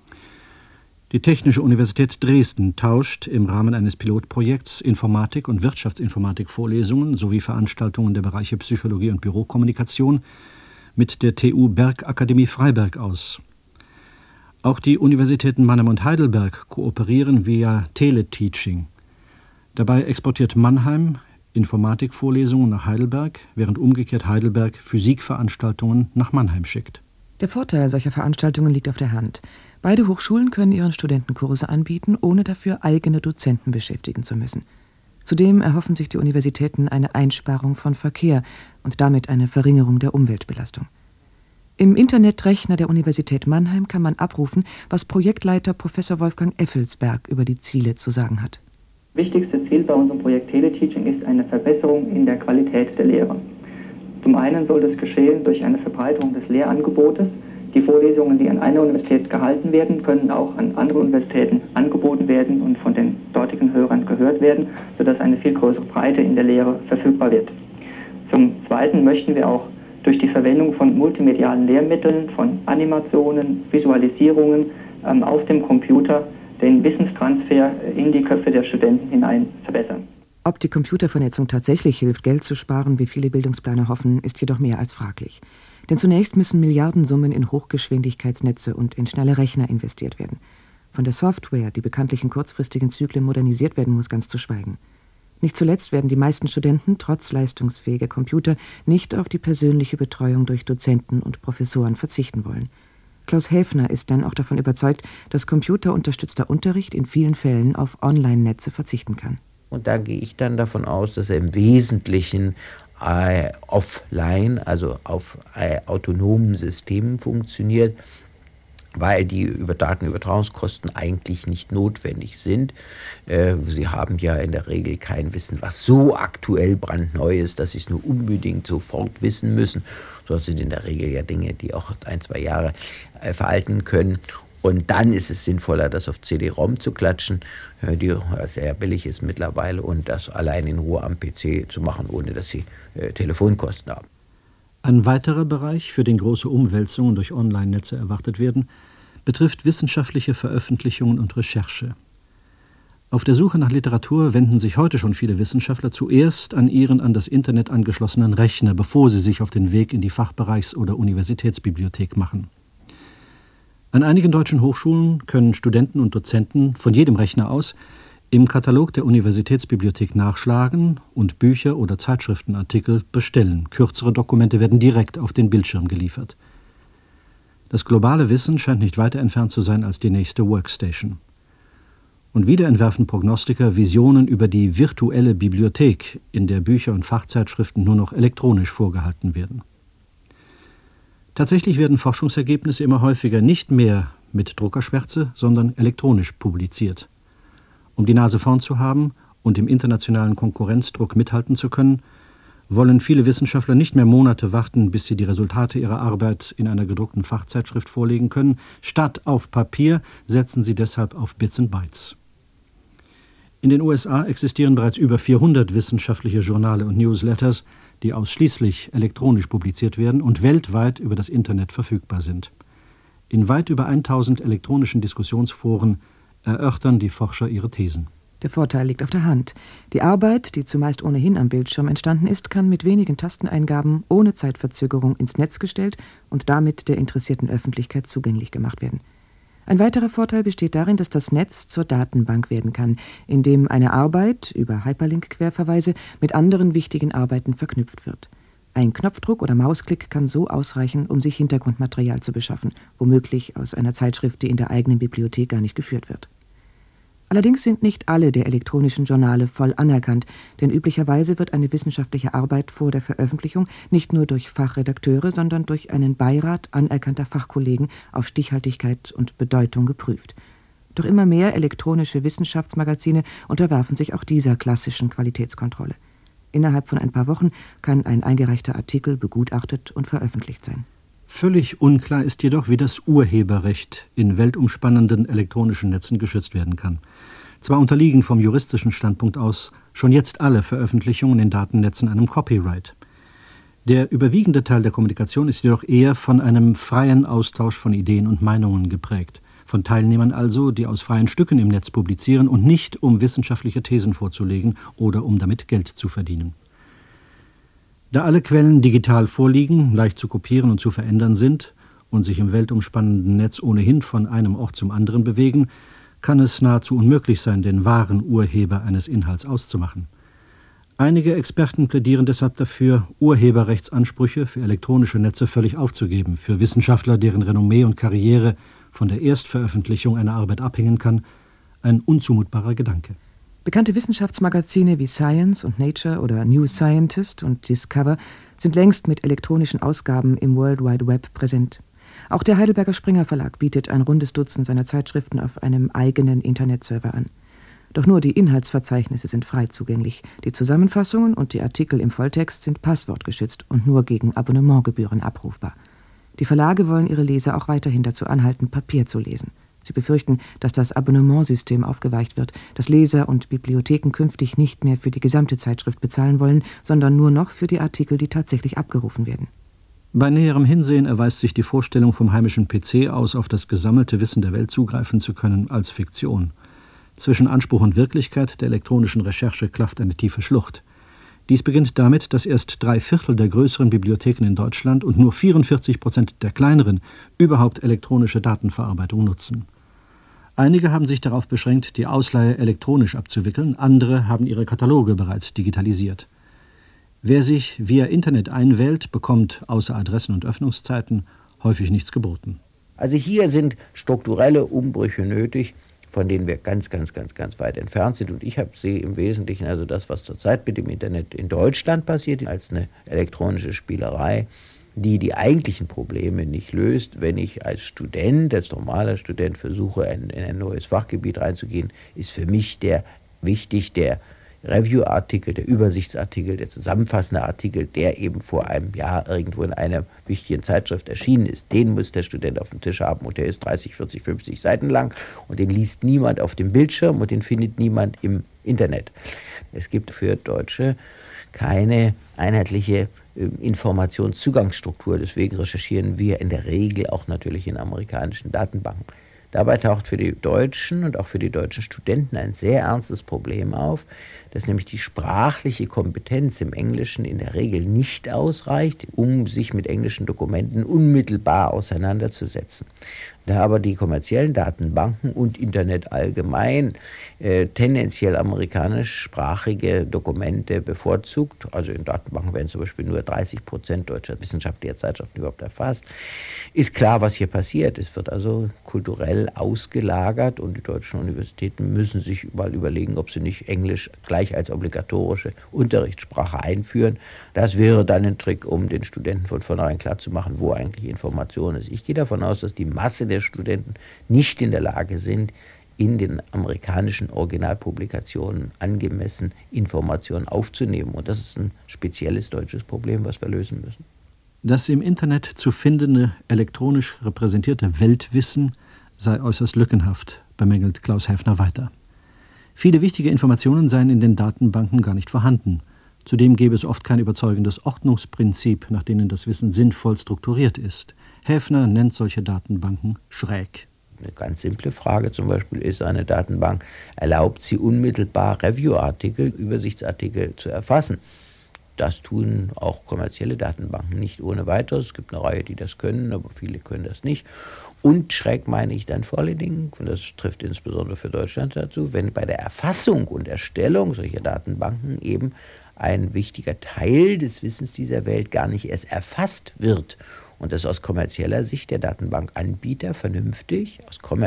Die Technische Universität Dresden tauscht im Rahmen eines Pilotprojekts Informatik- und Wirtschaftsinformatik-Vorlesungen sowie Veranstaltungen der Bereiche Psychologie und Bürokommunikation mit der TU Bergakademie Freiberg aus. Auch die Universitäten Mannheim und Heidelberg kooperieren via Teleteaching. Dabei exportiert Mannheim Informatikvorlesungen nach Heidelberg, während umgekehrt Heidelberg Physikveranstaltungen nach Mannheim schickt. Der Vorteil solcher Veranstaltungen liegt auf der Hand. Beide Hochschulen können ihren Studenten Kurse anbieten, ohne dafür eigene Dozenten beschäftigen zu müssen. Zudem erhoffen sich die Universitäten eine Einsparung von Verkehr und damit eine Verringerung der Umweltbelastung. Im Internetrechner der Universität Mannheim kann man abrufen, was Projektleiter Professor Wolfgang Effelsberg über die Ziele zu sagen hat. Wichtigste Ziel bei unserem Projekt Teleteaching ist eine Verbesserung in der Qualität der Lehre. Zum einen soll das geschehen durch eine Verbreiterung des Lehrangebotes. Die Vorlesungen, die an einer Universität gehalten werden, können auch an andere Universitäten angeboten werden und von den dortigen Hörern gehört werden, sodass eine viel größere Breite in der Lehre verfügbar wird. Zum Zweiten möchten wir auch durch die Verwendung von multimedialen Lehrmitteln, von Animationen, Visualisierungen auf dem Computer den Wissenstransfer in die Köpfe der Studenten hinein verbessern. Ob die Computervernetzung tatsächlich hilft, Geld zu sparen, wie viele Bildungsplaner hoffen, ist jedoch mehr als fraglich. Denn zunächst müssen Milliardensummen in Hochgeschwindigkeitsnetze und in schnelle Rechner investiert werden. Von der Software, die bekanntlich in kurzfristigen Zyklen modernisiert werden muss, ganz zu schweigen. Nicht zuletzt werden die meisten Studenten trotz leistungsfähiger Computer nicht auf die persönliche Betreuung durch Dozenten und Professoren verzichten wollen. Klaus Häfner ist dann auch davon überzeugt, dass computerunterstützter Unterricht in vielen Fällen auf Online-Netze verzichten kann. Und da gehe ich dann davon aus, dass er im Wesentlichen offline, also auf autonomen Systemen funktioniert, weil die Datenübertragungskosten eigentlich nicht notwendig sind. Sie haben ja in der Regel kein Wissen, was so aktuell brandneu ist, dass sie es nur unbedingt sofort wissen müssen. Dort sind in der Regel ja Dinge, die auch 1-2 Jahre veralten können. Und dann ist es sinnvoller, das auf CD-ROM zu klatschen, die sehr billig ist mittlerweile, und das allein in Ruhe am PC zu machen, ohne dass sie Telefonkosten haben. Ein weiterer Bereich, für den große Umwälzungen durch Online-Netze erwartet werden, betrifft wissenschaftliche Veröffentlichungen und Recherche. Auf der Suche nach Literatur wenden sich heute schon viele Wissenschaftler zuerst an ihren an das Internet angeschlossenen Rechner, bevor sie sich auf den Weg in die Fachbereichs- oder Universitätsbibliothek machen. An einigen deutschen Hochschulen können Studenten und Dozenten von jedem Rechner aus im Katalog der Universitätsbibliothek nachschlagen und Bücher oder Zeitschriftenartikel bestellen. Kürzere Dokumente werden direkt auf den Bildschirm geliefert. Das globale Wissen scheint nicht weiter entfernt zu sein als die nächste Workstation. Und wieder entwerfen Prognostiker Visionen über die virtuelle Bibliothek, in der Bücher und Fachzeitschriften nur noch elektronisch vorgehalten werden. Tatsächlich werden Forschungsergebnisse immer häufiger nicht mehr mit Druckerschwärze, sondern elektronisch publiziert. Um die Nase vorn zu haben und im internationalen Konkurrenzdruck mithalten zu können, wollen viele Wissenschaftler nicht mehr Monate warten, bis sie die Resultate ihrer Arbeit in einer gedruckten Fachzeitschrift vorlegen können. Statt auf Papier setzen sie deshalb auf Bits and Bytes. In den USA existieren bereits über 400 wissenschaftliche Journale und Newsletters, die ausschließlich elektronisch publiziert werden und weltweit über das Internet verfügbar sind. In weit über 1000 elektronischen Diskussionsforen erörtern die Forscher ihre Thesen. Der Vorteil liegt auf der Hand. Die Arbeit, die zumeist ohnehin am Bildschirm entstanden ist, kann mit wenigen Tasteneingaben ohne Zeitverzögerung ins Netz gestellt und damit der interessierten Öffentlichkeit zugänglich gemacht werden. Ein weiterer Vorteil besteht darin, dass das Netz zur Datenbank werden kann, in dem eine Arbeit über Hyperlink-Querverweise mit anderen wichtigen Arbeiten verknüpft wird. Ein Knopfdruck oder Mausklick kann so ausreichen, um sich Hintergrundmaterial zu beschaffen, womöglich aus einer Zeitschrift, die in der eigenen Bibliothek gar nicht geführt wird. Allerdings sind nicht alle der elektronischen Journale voll anerkannt, denn üblicherweise wird eine wissenschaftliche Arbeit vor der Veröffentlichung nicht nur durch Fachredakteure, sondern durch einen Beirat anerkannter Fachkollegen auf Stichhaltigkeit und Bedeutung geprüft. Doch immer mehr elektronische Wissenschaftsmagazine unterwerfen sich auch dieser klassischen Qualitätskontrolle. Innerhalb von ein paar Wochen kann ein eingereichter Artikel begutachtet und veröffentlicht sein. Völlig unklar ist jedoch, wie das Urheberrecht in weltumspannenden elektronischen Netzen geschützt werden kann. Zwar unterliegen vom juristischen Standpunkt aus schon jetzt alle Veröffentlichungen in Datennetzen einem Copyright. Der überwiegende Teil der Kommunikation ist jedoch eher von einem freien Austausch von Ideen und Meinungen geprägt. Von Teilnehmern also, die aus freien Stücken im Netz publizieren und nicht, um wissenschaftliche Thesen vorzulegen oder um damit Geld zu verdienen. Da alle Quellen digital vorliegen, leicht zu kopieren und zu verändern sind und sich im weltumspannenden Netz ohnehin von einem Ort zum anderen bewegen, kann es nahezu unmöglich sein, den wahren Urheber eines Inhalts auszumachen. Einige Experten plädieren deshalb dafür, Urheberrechtsansprüche für elektronische Netze völlig aufzugeben. Für Wissenschaftler, deren Renommee und Karriere von der Erstveröffentlichung einer Arbeit abhängen kann, ein unzumutbarer Gedanke. Bekannte Wissenschaftsmagazine wie Science und Nature oder New Scientist und Discover sind längst mit elektronischen Ausgaben im World Wide Web präsent. Auch der Heidelberger Springer Verlag bietet ein rundes Dutzend seiner Zeitschriften auf einem eigenen Internetserver an. Doch nur die Inhaltsverzeichnisse sind frei zugänglich. Die Zusammenfassungen und die Artikel im Volltext sind passwortgeschützt und nur gegen Abonnementgebühren abrufbar. Die Verlage wollen ihre Leser auch weiterhin dazu anhalten, Papier zu lesen. Sie befürchten, dass das Abonnementsystem aufgeweicht wird, dass Leser und Bibliotheken künftig nicht mehr für die gesamte Zeitschrift bezahlen wollen, sondern nur noch für die Artikel, die tatsächlich abgerufen werden. Bei näherem Hinsehen erweist sich die Vorstellung, vom heimischen PC aus auf das gesammelte Wissen der Welt zugreifen zu können, als Fiktion. Zwischen Anspruch und Wirklichkeit der elektronischen Recherche klafft eine tiefe Schlucht. Dies beginnt damit, dass erst 3/4 der größeren Bibliotheken in Deutschland und nur 44% der kleineren überhaupt elektronische Datenverarbeitung nutzen. Einige haben sich darauf beschränkt, die Ausleihe elektronisch abzuwickeln, andere haben ihre Kataloge bereits digitalisiert. Wer sich via Internet einwählt, bekommt außer Adressen und Öffnungszeiten häufig nichts geboten. Also hier sind strukturelle Umbrüche nötig, von denen wir ganz weit entfernt sind. Und ich sehe im Wesentlichen also das, was zurzeit mit dem Internet in Deutschland passiert, als eine elektronische Spielerei, die eigentlichen Probleme nicht löst. Wenn ich als Student, als normaler Student versuche, in ein neues Fachgebiet reinzugehen, ist für mich der Review-Artikel, der Übersichtsartikel, der zusammenfassende Artikel, der eben vor einem Jahr irgendwo in einer wichtigen Zeitschrift erschienen ist. Den muss der Student auf dem Tisch haben und der ist 30, 40, 50 Seiten lang und den liest niemand auf dem Bildschirm und den findet niemand im Internet. Es gibt für Deutsche keine einheitliche Informationszugangsstruktur. Deswegen recherchieren wir in der Regel auch natürlich in amerikanischen Datenbanken. Dabei taucht für die Deutschen und auch für die deutschen Studenten ein sehr ernstes Problem auf, dass nämlich die sprachliche Kompetenz im Englischen in der Regel nicht ausreicht, um sich mit englischen Dokumenten unmittelbar auseinanderzusetzen. Da aber die kommerziellen Datenbanken und Internet allgemein tendenziell amerikanischsprachige Dokumente bevorzugt, also in Datenbanken werden zum Beispiel nur 30% deutscher wissenschaftlicher Zeitschriften überhaupt erfasst, ist klar, was hier passiert. Es wird also kulturell ausgelagert und die deutschen Universitäten müssen sich mal überlegen, ob sie nicht Englisch gleich als obligatorische Unterrichtssprache einführen. Das wäre dann ein Trick, um den Studenten von vornherein klarzumachen, wo eigentlich Information ist. Ich gehe davon aus, dass die Masse der Studenten nicht in der Lage sind, in den amerikanischen Originalpublikationen angemessen Informationen aufzunehmen. Und das ist ein spezielles deutsches Problem, was wir lösen müssen. Das im Internet zu findende elektronisch repräsentierte Weltwissen sei äußerst lückenhaft, bemängelt Klaus Häfner weiter. Viele wichtige Informationen seien in den Datenbanken gar nicht vorhanden. Zudem gäbe es oft kein überzeugendes Ordnungsprinzip, nach denen das Wissen sinnvoll strukturiert ist. Häfner nennt solche Datenbanken schräg. Eine ganz simple Frage zum Beispiel ist, eine Datenbank erlaubt sie unmittelbar Review-Artikel, Übersichtsartikel zu erfassen. Das tun auch kommerzielle Datenbanken nicht ohne weiteres. Es gibt eine Reihe, die das können, aber viele können das nicht. Und schräg meine ich dann vor allen Dingen, und das trifft insbesondere für Deutschland dazu, wenn bei der Erfassung und Erstellung solcher Datenbanken eben ein wichtiger Teil des Wissens dieser Welt gar nicht erst erfasst wird. Und das ist aus kommerzieller Sicht der Datenbankanbieter vernünftig,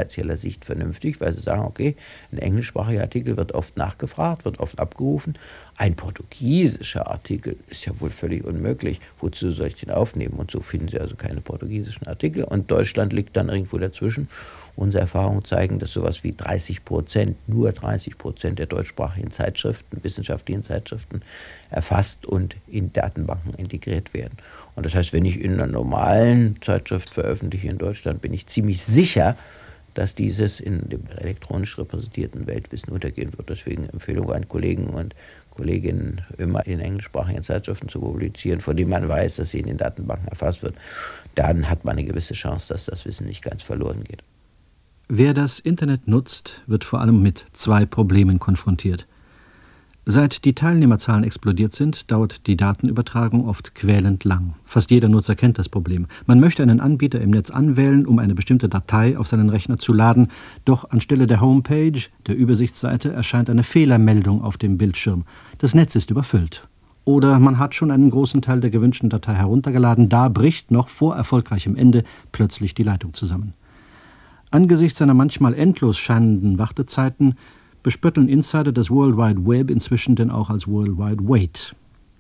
weil sie sagen, okay, ein englischsprachiger Artikel wird oft nachgefragt, wird oft abgerufen. Ein portugiesischer Artikel ist ja wohl völlig unmöglich. Wozu soll ich den aufnehmen? Und so finden Sie also keine portugiesischen Artikel. Und Deutschland liegt dann irgendwo dazwischen. Unsere Erfahrungen zeigen, dass sowas wie 30%, nur 30% der deutschsprachigen Zeitschriften, wissenschaftlichen Zeitschriften erfasst und in Datenbanken integriert werden. Und das heißt, wenn ich in einer normalen Zeitschrift veröffentliche in Deutschland, bin ich ziemlich sicher, dass dieses in dem elektronisch repräsentierten Weltwissen untergehen wird. Deswegen Empfehlung an Kollegen und Kolleginnen, immer in englischsprachigen Zeitschriften zu publizieren, von denen man weiß, dass sie in den Datenbanken erfasst wird. Dann hat man eine gewisse Chance, dass das Wissen nicht ganz verloren geht. Wer das Internet nutzt, wird vor allem mit zwei Problemen konfrontiert. Seit die Teilnehmerzahlen explodiert sind, dauert die Datenübertragung oft quälend lang. Fast jeder Nutzer kennt das Problem. Man möchte einen Anbieter im Netz anwählen, um eine bestimmte Datei auf seinen Rechner zu laden, doch anstelle der Homepage, der Übersichtsseite, erscheint eine Fehlermeldung auf dem Bildschirm. Das Netz ist überfüllt. Oder man hat schon einen großen Teil der gewünschten Datei heruntergeladen, da bricht noch vor erfolgreichem Ende plötzlich die Leitung zusammen. Angesichts seiner manchmal endlos scheinenden Wartezeiten bespötteln Insider das World Wide Web inzwischen denn auch als World Wide Wait.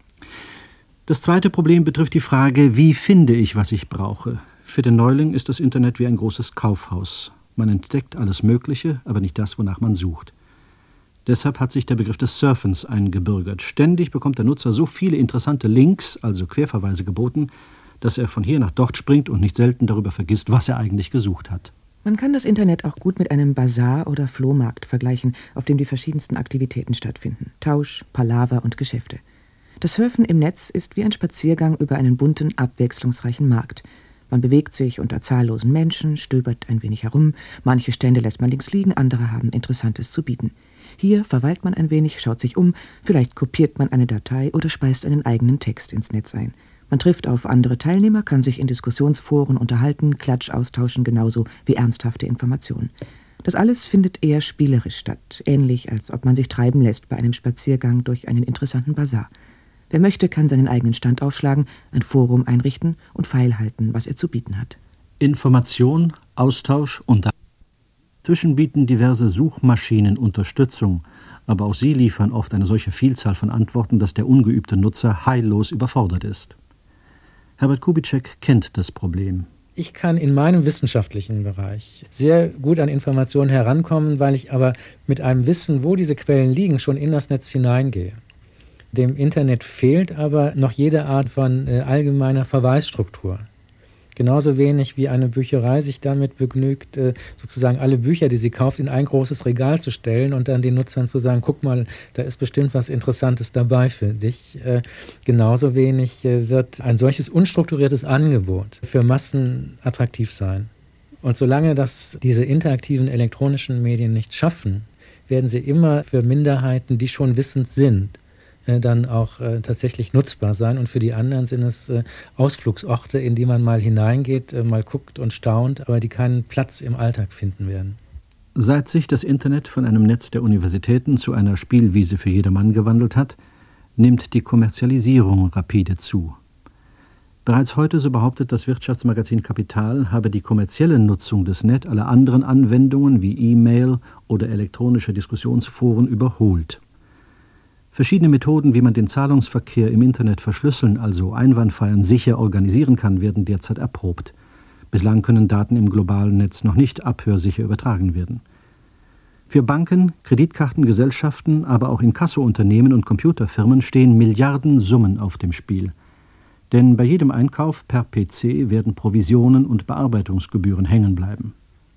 Das zweite Problem betrifft die Frage, wie finde ich, was ich brauche? Für den Neuling ist das Internet wie ein großes Kaufhaus. Man entdeckt alles Mögliche, aber nicht das, wonach man sucht. Deshalb hat sich der Begriff des Surfens eingebürgert. Ständig bekommt der Nutzer so viele interessante Links, also Querverweise, geboten, dass er von hier nach dort springt und nicht selten darüber vergisst, was er eigentlich gesucht hat. Man kann das Internet auch gut mit einem Basar oder Flohmarkt vergleichen, auf dem die verschiedensten Aktivitäten stattfinden. Tausch, Palaver und Geschäfte. Das Surfen im Netz ist wie ein Spaziergang über einen bunten, abwechslungsreichen Markt. Man bewegt sich unter zahllosen Menschen, stöbert ein wenig herum, manche Stände lässt man links liegen, andere haben Interessantes zu bieten. Hier verweilt man ein wenig, schaut sich um, vielleicht kopiert man eine Datei oder speist einen eigenen Text ins Netz ein. Man trifft auf andere Teilnehmer, kann sich in Diskussionsforen unterhalten, Klatsch austauschen, genauso wie ernsthafte Informationen. Das alles findet eher spielerisch statt, ähnlich als ob man sich treiben lässt bei einem Spaziergang durch einen interessanten Basar. Wer möchte, kann seinen eigenen Stand aufschlagen, ein Forum einrichten und feilhalten, was er zu bieten hat. Information, Austausch und dazwischen bieten diverse Suchmaschinen Unterstützung, aber auch sie liefern oft eine solche Vielzahl von Antworten, dass der ungeübte Nutzer heillos überfordert ist. Herbert Kubitschek kennt das Problem. Ich kann in meinem wissenschaftlichen Bereich sehr gut an Informationen herankommen, weil ich aber mit einem Wissen, wo diese Quellen liegen, schon in das Netz hineingehe. Dem Internet fehlt aber noch jede Art von allgemeiner Verweisstruktur. Genauso wenig wie eine Bücherei sich damit begnügt, sozusagen alle Bücher, die sie kauft, in ein großes Regal zu stellen und dann den Nutzern zu sagen, guck mal, da ist bestimmt was Interessantes dabei für dich. Genauso wenig wird ein solches unstrukturiertes Angebot für Massen attraktiv sein. Und solange diese interaktiven elektronischen Medien nicht schaffen, werden sie immer für Minderheiten, die schon wissend sind, dann auch tatsächlich nutzbar sein. Und für die anderen sind es Ausflugsorte, in die man mal hineingeht, mal guckt und staunt, aber die keinen Platz im Alltag finden werden. Seit sich das Internet von einem Netz der Universitäten zu einer Spielwiese für jedermann gewandelt hat, nimmt die Kommerzialisierung rapide zu. Bereits heute, so behauptet das Wirtschaftsmagazin Kapital, habe die kommerzielle Nutzung des Net alle anderen Anwendungen wie E-Mail oder elektronische Diskussionsforen überholt. Verschiedene Methoden, wie man den Zahlungsverkehr im Internet verschlüsseln, also einwandfrei und sicher organisieren kann, werden derzeit erprobt. Bislang können Daten im globalen Netz noch nicht abhörsicher übertragen werden. Für Banken, Kreditkartengesellschaften, aber auch Inkassounternehmen und Computerfirmen stehen Milliardensummen auf dem Spiel. Denn bei jedem Einkauf per PC werden Provisionen und Bearbeitungsgebühren hängen bleiben.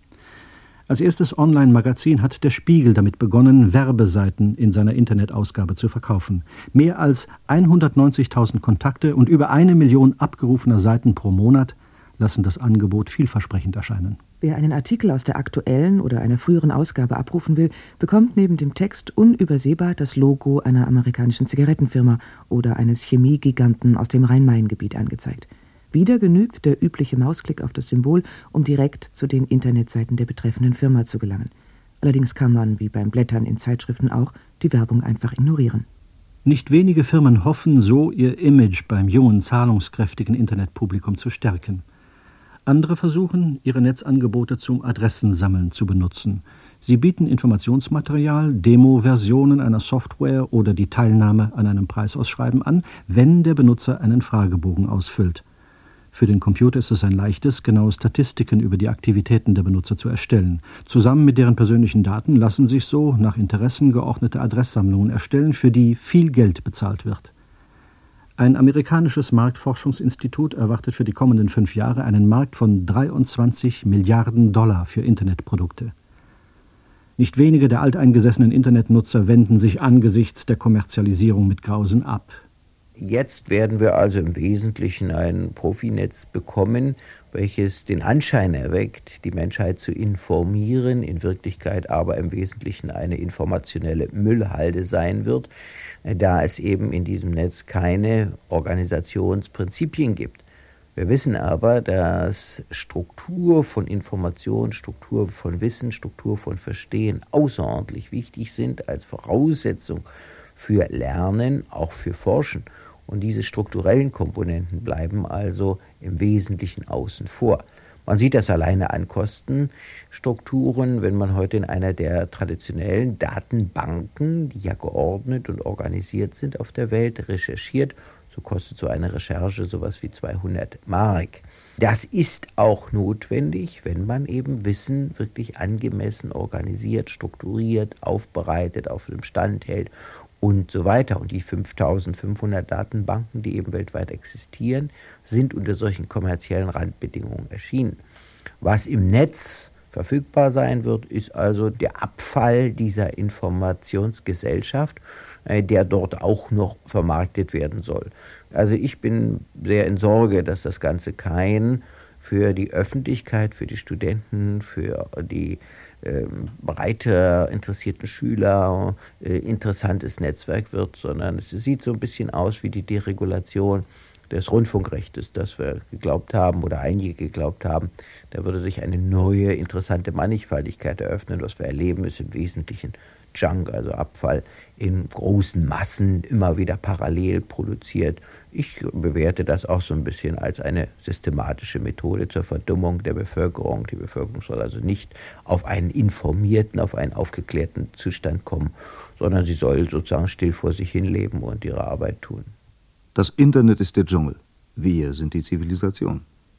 Als erstes Online-Magazin hat der Spiegel damit begonnen, Werbeseiten in seiner Internetausgabe zu verkaufen. Mehr als 190.000 Kontakte und über 1 Million abgerufener Seiten pro Monat lassen das Angebot vielversprechend erscheinen. Wer einen Artikel aus der aktuellen oder einer früheren Ausgabe abrufen will, bekommt neben dem Text unübersehbar das Logo einer amerikanischen Zigarettenfirma oder eines Chemiegiganten aus dem Rhein-Main-Gebiet angezeigt. Wieder genügt der übliche Mausklick auf das Symbol, um direkt zu den Internetseiten der betreffenden Firma zu gelangen. Allerdings kann man, wie beim Blättern in Zeitschriften auch, die Werbung einfach ignorieren. Nicht wenige Firmen hoffen so, ihr Image beim jungen, zahlungskräftigen Internetpublikum zu stärken. Andere versuchen, ihre Netzangebote zum Adressensammeln zu benutzen. Sie bieten Informationsmaterial, Demo-Versionen einer Software oder die Teilnahme an einem Preisausschreiben an, wenn der Benutzer einen Fragebogen ausfüllt. Für den Computer ist es ein leichtes, genaue Statistiken über die Aktivitäten der Benutzer zu erstellen. Zusammen mit deren persönlichen Daten lassen sich so nach Interessen geordnete Adresssammlungen erstellen, für die viel Geld bezahlt wird. Ein amerikanisches Marktforschungsinstitut erwartet für die kommenden 5 Jahre einen Markt von 23 Milliarden $ für Internetprodukte. Nicht wenige der alteingesessenen Internetnutzer wenden sich angesichts der Kommerzialisierung mit Grausen ab. Jetzt werden wir also im Wesentlichen ein Profinetz bekommen, welches den Anschein erweckt, die Menschheit zu informieren, in Wirklichkeit aber im Wesentlichen eine informationelle Müllhalde sein wird, da es eben in diesem Netz keine Organisationsprinzipien gibt. Wir wissen aber, dass Struktur von Information, Struktur von Wissen, Struktur von Verstehen außerordentlich wichtig sind als Voraussetzung für Lernen, auch für Forschen. Und diese strukturellen Komponenten bleiben also im Wesentlichen außen vor. Man sieht das alleine an Kostenstrukturen, wenn man heute in einer der traditionellen Datenbanken, die ja geordnet und organisiert sind auf der Welt, recherchiert. So kostet so eine Recherche sowas wie 200 Mark. Das ist auch notwendig, wenn man eben Wissen wirklich angemessen organisiert, strukturiert, aufbereitet, auf dem Stand hält und so weiter. Und die 5500 Datenbanken, die eben weltweit existieren, sind unter solchen kommerziellen Randbedingungen erschienen. Was im Netz verfügbar sein wird, ist also der Abfall dieser Informationsgesellschaft, der dort auch noch vermarktet werden soll. Also ich bin sehr in Sorge, dass das Ganze kein für die Öffentlichkeit, für die Studenten, für die breiter interessierten Schüler interessantes Netzwerk wird, sondern es sieht so ein bisschen aus wie die Deregulation des Rundfunkrechtes, das wir geglaubt haben oder einige geglaubt haben. Da würde sich eine neue, interessante Mannigfaltigkeit eröffnen. Was wir erleben, ist im Wesentlichen Junk, also Abfall in großen Massen, immer wieder parallel produziert. Ich bewerte das auch so ein bisschen als eine systematische Methode zur Verdummung der Bevölkerung. Die Bevölkerung soll also nicht auf einen informierten, auf einen aufgeklärten Zustand kommen, sondern sie soll sozusagen still vor sich hin leben und ihre Arbeit tun. Das Internet ist der Dschungel. Wir sind die Zivilisation.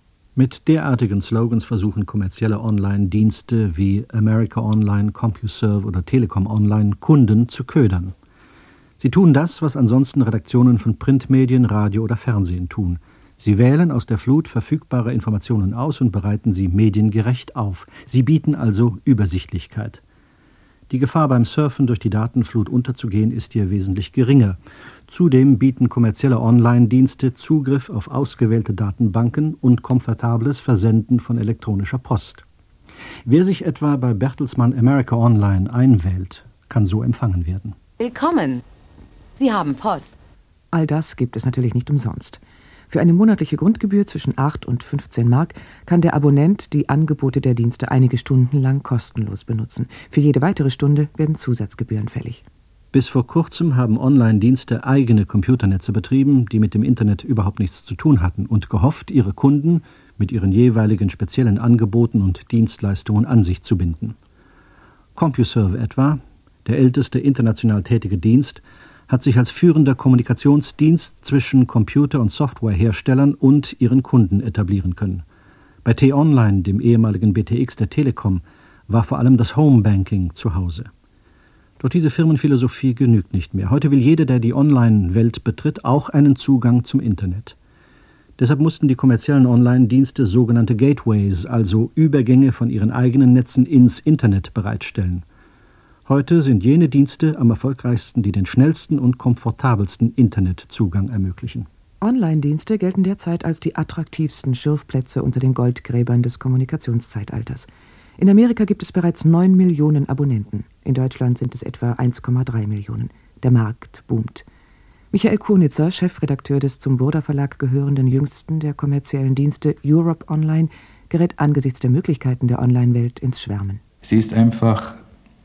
Mit derartigen Slogans versuchen kommerzielle Online-Dienste wie America Online, CompuServe oder Telekom Online Kunden zu ködern. Sie tun das, was ansonsten Redaktionen von Printmedien, Radio oder Fernsehen tun. Sie wählen aus der Flut verfügbarer Informationen aus und bereiten sie mediengerecht auf. Sie bieten also Übersichtlichkeit. Die Gefahr beim Surfen durch die Datenflut unterzugehen ist hier wesentlich geringer. Zudem bieten kommerzielle Online-Dienste Zugriff auf ausgewählte Datenbanken und komfortables Versenden von elektronischer Post. Wer sich etwa bei Bertelsmann America Online einwählt, kann so empfangen werden. Willkommen. Sie haben Post. All das gibt es natürlich nicht umsonst. Für eine monatliche Grundgebühr zwischen 8 und 15 Mark kann der Abonnent die Angebote der Dienste einige Stunden lang kostenlos benutzen. Für jede weitere Stunde werden Zusatzgebühren fällig. Bis vor kurzem haben Online-Dienste eigene Computernetze betrieben, die mit dem Internet überhaupt nichts zu tun hatten und gehofft, ihre Kunden mit ihren jeweiligen speziellen Angeboten und Dienstleistungen an sich zu binden. CompuServe etwa, der älteste international tätige Dienst, hat sich als führender Kommunikationsdienst zwischen Computer- und Softwareherstellern und ihren Kunden etablieren können. Bei T-Online, dem ehemaligen BTX der Telekom, war vor allem das Homebanking zu Hause. Doch diese Firmenphilosophie genügt nicht mehr. Heute will jeder, der die Online-Welt betritt, auch einen Zugang zum Internet. Deshalb mussten die kommerziellen Online-Dienste sogenannte Gateways, also Übergänge von ihren eigenen Netzen ins Internet bereitstellen. Heute sind jene Dienste am erfolgreichsten, die den schnellsten und komfortabelsten Internetzugang ermöglichen. Online-Dienste gelten derzeit als die attraktivsten Schürfplätze unter den Goldgräbern des Kommunikationszeitalters. In Amerika gibt es bereits 9 Millionen Abonnenten. In Deutschland sind es etwa 1,3 Millionen. Der Markt boomt. Michael Konitzer, Chefredakteur des zum Burda Verlag gehörenden jüngsten der kommerziellen Dienste Europe Online, gerät angesichts der Möglichkeiten der Online-Welt ins Schwärmen. Sie ist einfach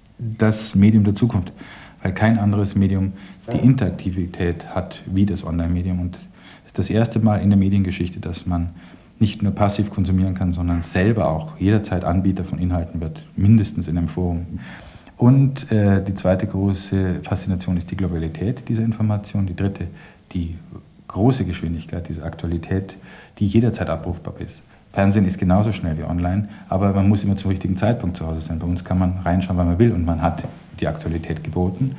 das Medium der Zukunft, weil kein anderes Medium die Interaktivität hat wie das Online-Medium. Und es ist das erste Mal in der Mediengeschichte, dass man nicht nur passiv konsumieren kann, sondern selber auch jederzeit Anbieter von Inhalten wird, mindestens in einem Forum. Und die zweite große Faszination ist die Globalität dieser Information. Die dritte, die große Geschwindigkeit, diese Aktualität, die jederzeit abrufbar ist. Fernsehen ist genauso schnell wie online, aber man muss immer zum richtigen Zeitpunkt zu Hause sein. Bei uns kann man reinschauen, wann man will, und man hat die Aktualität geboten.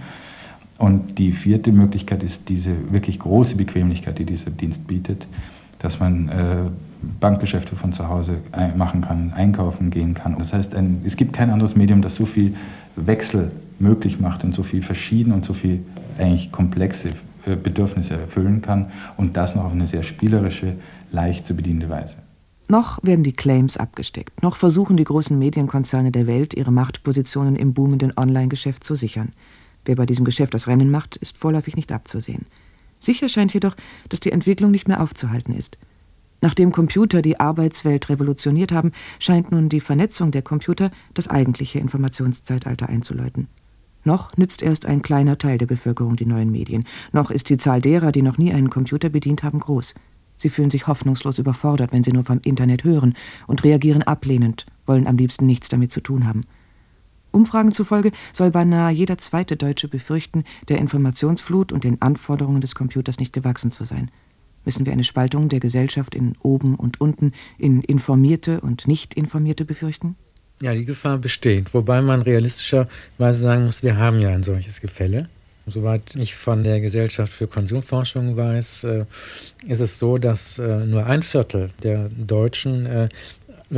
Und die vierte Möglichkeit ist diese wirklich große Bequemlichkeit, die dieser Dienst bietet, dass man Bankgeschäfte von zu Hause machen kann, einkaufen gehen kann. Das heißt, es gibt kein anderes Medium, das so viel Wechsel möglich macht und so viel verschieden und so viel eigentlich komplexe Bedürfnisse erfüllen kann, und das noch auf eine sehr spielerische, leicht zu bedienende Weise. Noch werden die Claims abgesteckt. Noch versuchen die großen Medienkonzerne der Welt, ihre Machtpositionen im boomenden Online-Geschäft zu sichern. Wer bei diesem Geschäft das Rennen macht, ist vorläufig nicht abzusehen. Sicher scheint jedoch, dass die Entwicklung nicht mehr aufzuhalten ist. Nachdem Computer die Arbeitswelt revolutioniert haben, scheint nun die Vernetzung der Computer das eigentliche Informationszeitalter einzuläuten. Noch nützt erst ein kleiner Teil der Bevölkerung die neuen Medien. Noch ist die Zahl derer, die noch nie einen Computer bedient haben, groß. Sie fühlen sich hoffnungslos überfordert, wenn sie nur vom Internet hören, und reagieren ablehnend, wollen am liebsten nichts damit zu tun haben. Umfragen zufolge soll beinahe jeder zweite Deutsche befürchten, der Informationsflut und den Anforderungen des Computers nicht gewachsen zu sein. Müssen wir eine Spaltung der Gesellschaft in oben und unten, in Informierte und Nicht-Informierte befürchten? Ja, die Gefahr besteht, wobei man realistischerweise sagen muss, wir haben ja ein solches Gefälle. Soweit ich von der Gesellschaft für Konsumforschung weiß, ist es so, dass nur 1/4 der Deutschen wirklich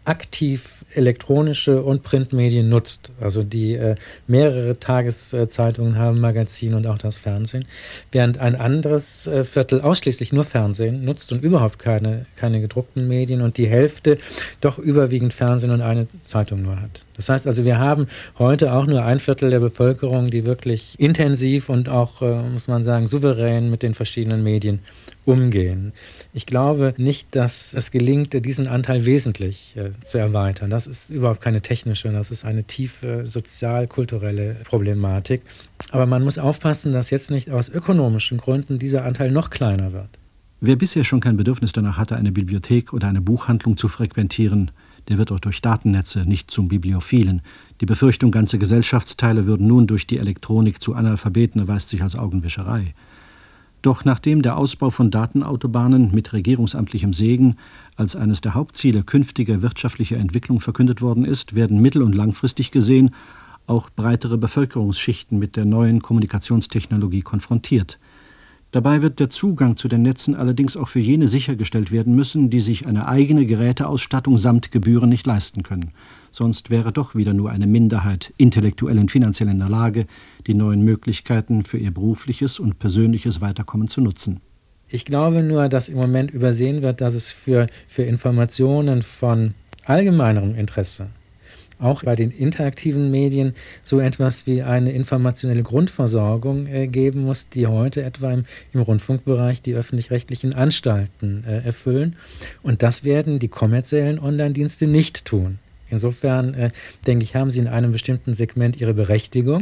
aktiv elektronische und Printmedien nutzt, also die mehrere Tageszeitungen haben, Magazine und auch das Fernsehen, während ein anderes Viertel ausschließlich nur Fernsehen nutzt und überhaupt keine gedruckten Medien und die Hälfte doch überwiegend Fernsehen und eine Zeitung nur hat. Das heißt also, wir haben heute auch nur ein Viertel der Bevölkerung, die wirklich intensiv und auch, muss man sagen, souverän mit den verschiedenen Medien umgehen. Ich glaube nicht, dass es gelingt, diesen Anteil wesentlich zu erweitern. Das ist überhaupt keine technische, das ist eine tiefe sozial-kulturelle Problematik. Aber man muss aufpassen, dass jetzt nicht aus ökonomischen Gründen dieser Anteil noch kleiner wird. Wer bisher schon kein Bedürfnis danach hatte, eine Bibliothek oder eine Buchhandlung zu frequentieren, der wird auch durch Datennetze nicht zum Bibliophilen. Die Befürchtung, ganze Gesellschaftsteile würden nun durch die Elektronik zu Analphabeten, erweist sich als Augenwischerei. Doch nachdem der Ausbau von Datenautobahnen mit regierungsamtlichem Segen als eines der Hauptziele künftiger wirtschaftlicher Entwicklung verkündet worden ist, werden mittel- und langfristig gesehen auch breitere Bevölkerungsschichten mit der neuen Kommunikationstechnologie konfrontiert. Dabei wird der Zugang zu den Netzen allerdings auch für jene sichergestellt werden müssen, die sich eine eigene Geräteausstattung samt Gebühren nicht leisten können. Sonst wäre doch wieder nur eine Minderheit intellektuell und finanziell in der Lage, die neuen Möglichkeiten für ihr berufliches und persönliches Weiterkommen zu nutzen. Ich glaube nur, dass im Moment übersehen wird, dass es für Informationen von allgemeinerem Interesse auch bei den interaktiven Medien so etwas wie eine informationelle Grundversorgung geben muss, die heute etwa im Rundfunkbereich die öffentlich-rechtlichen Anstalten erfüllen. Und das werden die kommerziellen Online-Dienste nicht tun. Insofern, denke ich, haben sie in einem bestimmten Segment ihre Berechtigung.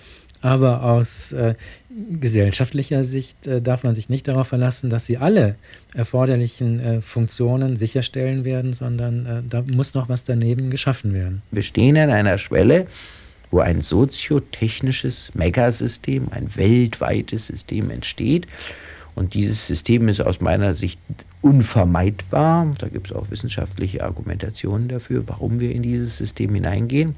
Aber aus gesellschaftlicher Sicht darf man sich nicht darauf verlassen, dass sie alle erforderlichen Funktionen sicherstellen werden, sondern da muss noch was daneben geschaffen werden. Wir stehen an einer Schwelle, wo ein soziotechnisches Megasystem, ein weltweites System entsteht. Und dieses System ist aus meiner Sicht unvermeidbar. Da gibt es auch wissenschaftliche Argumentationen dafür, warum wir in dieses System hineingehen.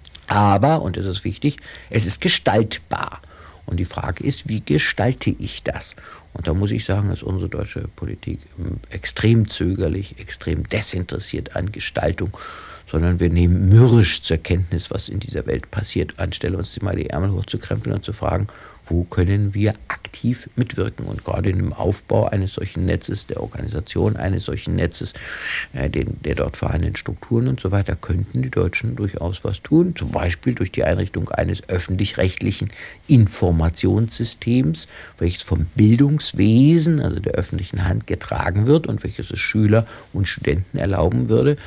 Aber, und das ist wichtig, es ist gestaltbar. Und die Frage ist, wie gestalte ich das? Und da muss ich sagen, ist unsere deutsche Politik extrem zögerlich, extrem desinteressiert an Gestaltung, sondern wir nehmen mürrisch zur Kenntnis, was in dieser Welt passiert, anstelle uns mal die Ärmel hochzukrempeln und zu fragen, wo können wir aktiv mitwirken? Und gerade im Aufbau eines solchen Netzes, der Organisation eines solchen Netzes, der dort vorhandenen Strukturen und so weiter, könnten die Deutschen durchaus was tun. Zum Beispiel durch die Einrichtung eines öffentlich-rechtlichen Informationssystems, welches vom Bildungswesen, also der öffentlichen Hand, getragen wird und welches es Schüler und Studenten erlauben würde,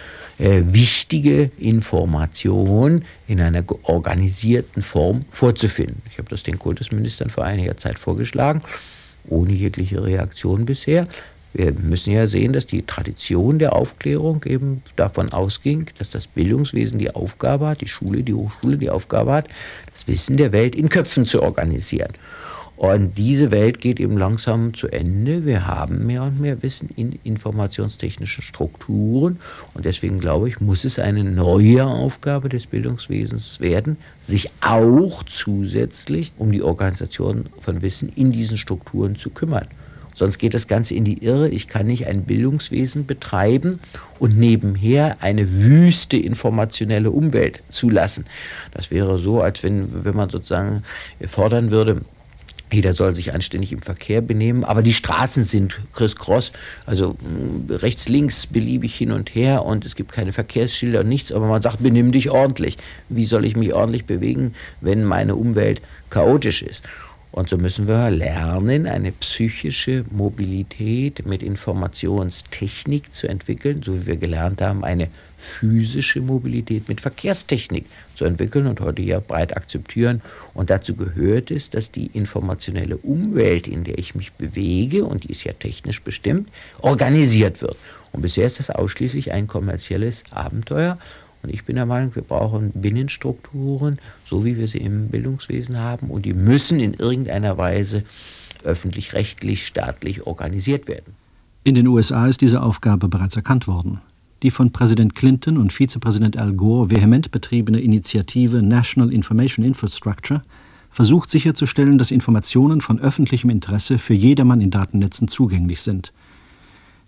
wichtige Informationen in einer organisierten Form vorzufinden. Ich habe das den Kultusministern vor einiger Zeit vorgeschlagen, ohne jegliche Reaktion bisher. Wir müssen ja sehen, dass die Tradition der Aufklärung eben davon ausging, dass das Bildungswesen die Aufgabe hat, die Schule, die Hochschule die Aufgabe hat, das Wissen der Welt in Köpfen zu organisieren. Und diese Welt geht eben langsam zu Ende. Wir haben mehr und mehr Wissen in informationstechnischen Strukturen. Und deswegen glaube ich, muss es eine neue Aufgabe des Bildungswesens werden, sich auch zusätzlich um die Organisation von Wissen in diesen Strukturen zu kümmern. Sonst geht das Ganze in die Irre. Ich kann nicht ein Bildungswesen betreiben und nebenher eine wüste informationelle Umwelt zulassen. Das wäre so, als wenn man sozusagen fordern würde, jeder soll sich anständig im Verkehr benehmen, aber die Straßen sind criss-cross, also rechts, links, beliebig hin und her und es gibt keine Verkehrsschilder und nichts, aber man sagt, benimm dich ordentlich. Wie soll ich mich ordentlich bewegen, wenn meine Umwelt chaotisch ist? Und so müssen wir lernen, eine psychische Mobilität mit Informationstechnik zu entwickeln, so wie wir gelernt haben, eine physische Mobilität mit Verkehrstechnik zu entwickeln und heute ja breit akzeptieren. Und dazu gehört es, dass die informationelle Umwelt, in der ich mich bewege, und die ist ja technisch bestimmt, organisiert wird. Und bisher ist das ausschließlich ein kommerzielles Abenteuer. Und ich bin der Meinung, wir brauchen Binnenstrukturen, so wie wir sie im Bildungswesen haben. Und die müssen in irgendeiner Weise öffentlich-rechtlich, staatlich organisiert werden. In den USA ist diese Aufgabe bereits erkannt worden. Die von Präsident Clinton und Vizepräsident Al Gore vehement betriebene Initiative National Information Infrastructure versucht sicherzustellen, dass Informationen von öffentlichem Interesse für jedermann in Datennetzen zugänglich sind.